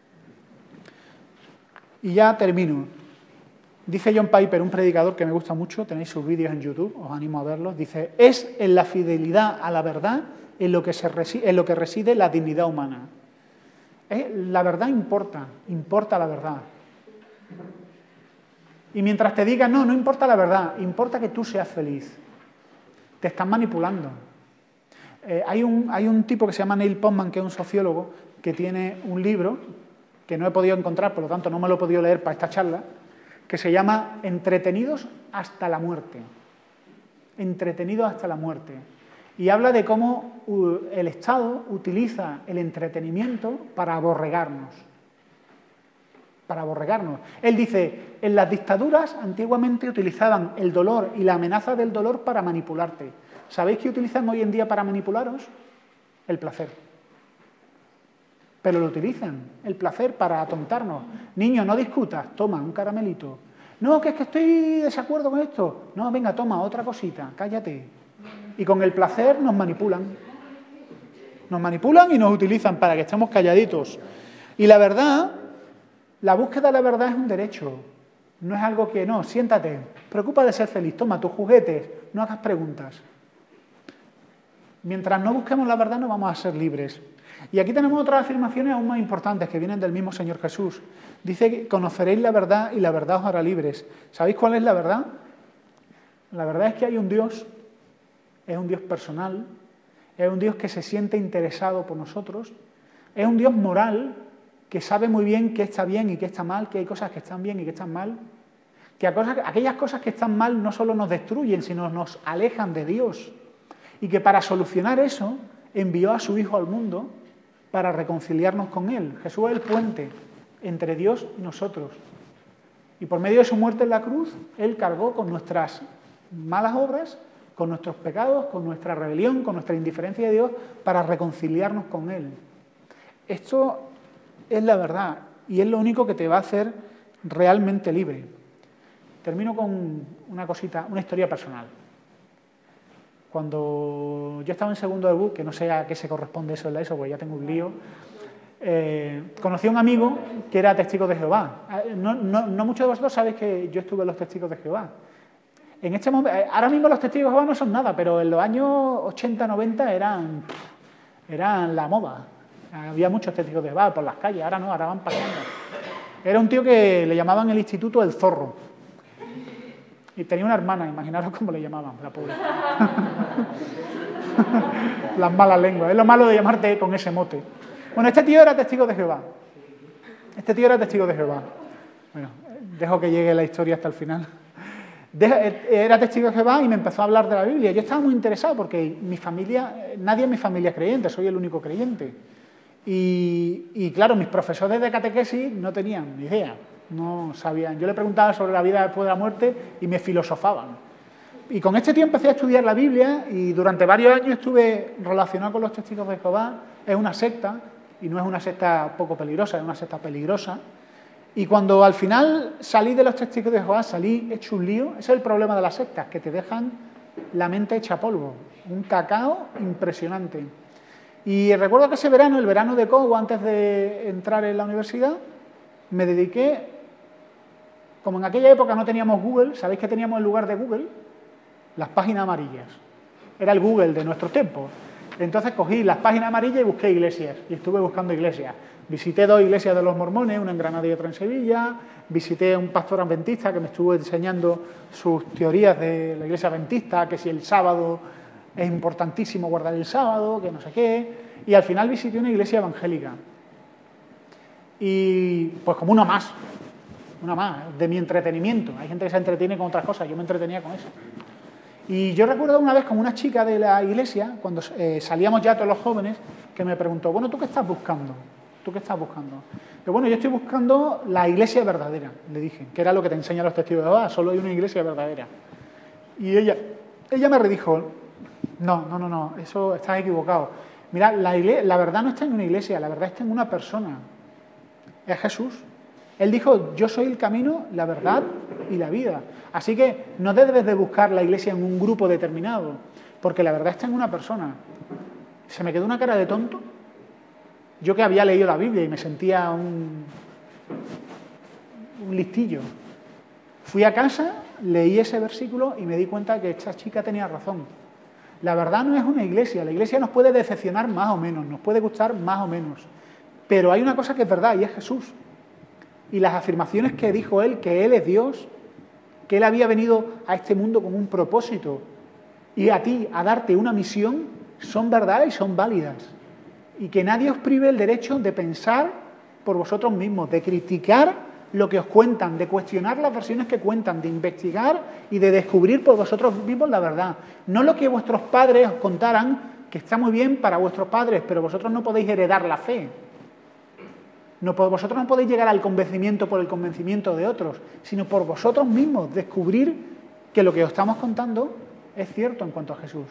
S1: Y ya termino. Dice John Piper, un predicador que me gusta mucho, tenéis sus vídeos en YouTube, os animo a verlos, dice, es en la fidelidad a la verdad en lo que reside la dignidad humana. La verdad importa la verdad. Y mientras te digan, no importa la verdad, importa que tú seas feliz. Te están manipulando. Hay un tipo que se llama Neil Postman, que es un sociólogo, que tiene un libro, que no he podido encontrar, por lo tanto no me lo he podido leer para esta charla, que se llama Entretenidos hasta la muerte. Entretenidos hasta la muerte. Y habla de cómo el Estado utiliza el entretenimiento para aborregarnos. Para aborregarnos. Él dice, en las dictaduras antiguamente utilizaban el dolor y la amenaza del dolor para manipularte. ¿Sabéis qué utilizan hoy en día para manipularos? El placer. Pero lo utilizan, el placer, para atontarnos. Niño, no discutas, toma un caramelito. No, que es que estoy de desacuerdo con esto. No, venga, toma otra cosita, cállate. Y con el placer nos manipulan. Nos manipulan y nos utilizan para que estemos calladitos. Y la verdad, la búsqueda de la verdad es un derecho. No es algo que, no, siéntate, preocupa de ser feliz, toma tus juguetes, no hagas preguntas. Mientras no busquemos la verdad no vamos a ser libres. Y aquí tenemos otras afirmaciones aún más importantes que vienen del mismo Señor Jesús. Dice que conoceréis la verdad y la verdad os hará libres. ¿Sabéis cuál es la verdad? La verdad es que hay un Dios, es un Dios personal, es un Dios que se siente interesado por nosotros, es un Dios moral que sabe muy bien qué está bien y qué está mal, que hay cosas que están bien y que están mal, que aquellas cosas que están mal no solo nos destruyen, sino nos alejan de Dios. Y que para solucionar eso envió a su Hijo al mundo para reconciliarnos con Él. Jesús es el puente entre Dios y nosotros. Y por medio de su muerte en la cruz, Él cargó con nuestras malas obras, con nuestros pecados, con nuestra rebelión, con nuestra indiferencia de Dios, para reconciliarnos con Él. Esto es la verdad y es lo único que te va a hacer realmente libre. Termino con una cosita, una historia personal. Cuando yo estaba en segundo de BUP, que no sé a qué se corresponde eso en la ESO, porque ya tengo un lío, conocí a un amigo que era testigo de Jehová. No muchos de vosotros sabéis que yo estuve en los testigos de Jehová. En este momento, ahora mismo los testigos de Jehová no son nada, pero en los años 80, 90 eran la moda. Había muchos testigos de Jehová por las calles, ahora no, ahora van pasando. Era un tío que le llamaban el instituto el zorro. Y tenía una hermana, imaginaros cómo le llamaban, la pobre. Las malas lenguas. Es lo malo de llamarte con ese mote. Bueno, este tío era testigo de Jehová. Bueno, dejo que llegue la historia hasta el final. Era testigo de Jehová y me empezó a hablar de la Biblia. Yo estaba muy interesado porque nadie en mi familia es creyente, soy el único creyente. Y claro, mis profesores de catequesis no tenían ni idea. No sabían. Yo le preguntaba sobre la vida después de la muerte y me filosofaban. Y con este tío empecé a estudiar la Biblia y durante varios años estuve relacionado con los testigos de Jehová. Es una secta, y no es una secta poco peligrosa, es una secta peligrosa. Y cuando al final salí de los testigos de Jehová, salí hecho un lío. Ese es el problema de las sectas, que te dejan la mente hecha polvo. Un cacao impresionante. Y recuerdo que ese verano, el verano de Cobo, antes de entrar en la universidad, me dediqué. Como en aquella época no teníamos Google, ¿sabéis qué teníamos en lugar de Google? Las páginas amarillas. Era el Google de nuestros tiempos. Entonces cogí las páginas amarillas y busqué iglesias. Y estuve buscando iglesias. Visité 2 iglesias de los mormones, una en Granada y otra en Sevilla. Visité a un pastor adventista que me estuvo enseñando sus teorías de la iglesia adventista, que si el sábado es importantísimo guardar el sábado, que no sé qué. Y al final visité una iglesia evangélica. Y pues como una más, de mi entretenimiento. Hay gente que se entretiene con otras cosas, yo me entretenía con eso. Y yo recuerdo una vez con una chica de la iglesia, cuando salíamos ya todos los jóvenes, que me preguntó, bueno, ¿tú qué estás buscando? Que bueno, yo estoy buscando la iglesia verdadera, le dije, que era lo que te enseñan los testigos de Jehová, solo hay una iglesia verdadera. Y ella me redijo, no, eso estás equivocado. Mira, la verdad no está en una iglesia, la verdad está en una persona. Es Jesús. Él dijo, yo soy el camino, la verdad y la vida. Así que no debes de buscar la iglesia en un grupo determinado, porque la verdad está en una persona. Se me quedó una cara de tonto. Yo que había leído la Biblia y me sentía un listillo. Fui a casa, leí ese versículo y me di cuenta que esta chica tenía razón. La verdad no es una iglesia. La iglesia nos puede decepcionar más o menos, nos puede gustar más o menos. Pero hay una cosa que es verdad y es Jesús. Y las afirmaciones que dijo Él, que Él es Dios, que Él había venido a este mundo con un propósito y a ti a darte una misión, son verdad y son válidas. Y que nadie os prive el derecho de pensar por vosotros mismos, de criticar lo que os cuentan, de cuestionar las versiones que cuentan, de investigar y de descubrir por vosotros mismos la verdad. No lo que vuestros padres os contaran, que está muy bien para vuestros padres, pero vosotros no podéis heredar la fe. Vosotros no podéis llegar al convencimiento por el convencimiento de otros, sino por vosotros mismos descubrir que lo que os estamos contando es cierto en cuanto a Jesús.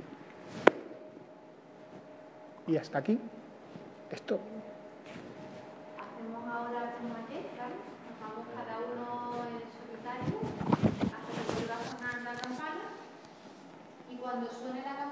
S1: Y hasta aquí, esto.
S2: Hacemos ahora como ayer, ¿sabes? Nos vamos cada uno en solitario hasta que vuelva a sonar la campana y cuando suene la campana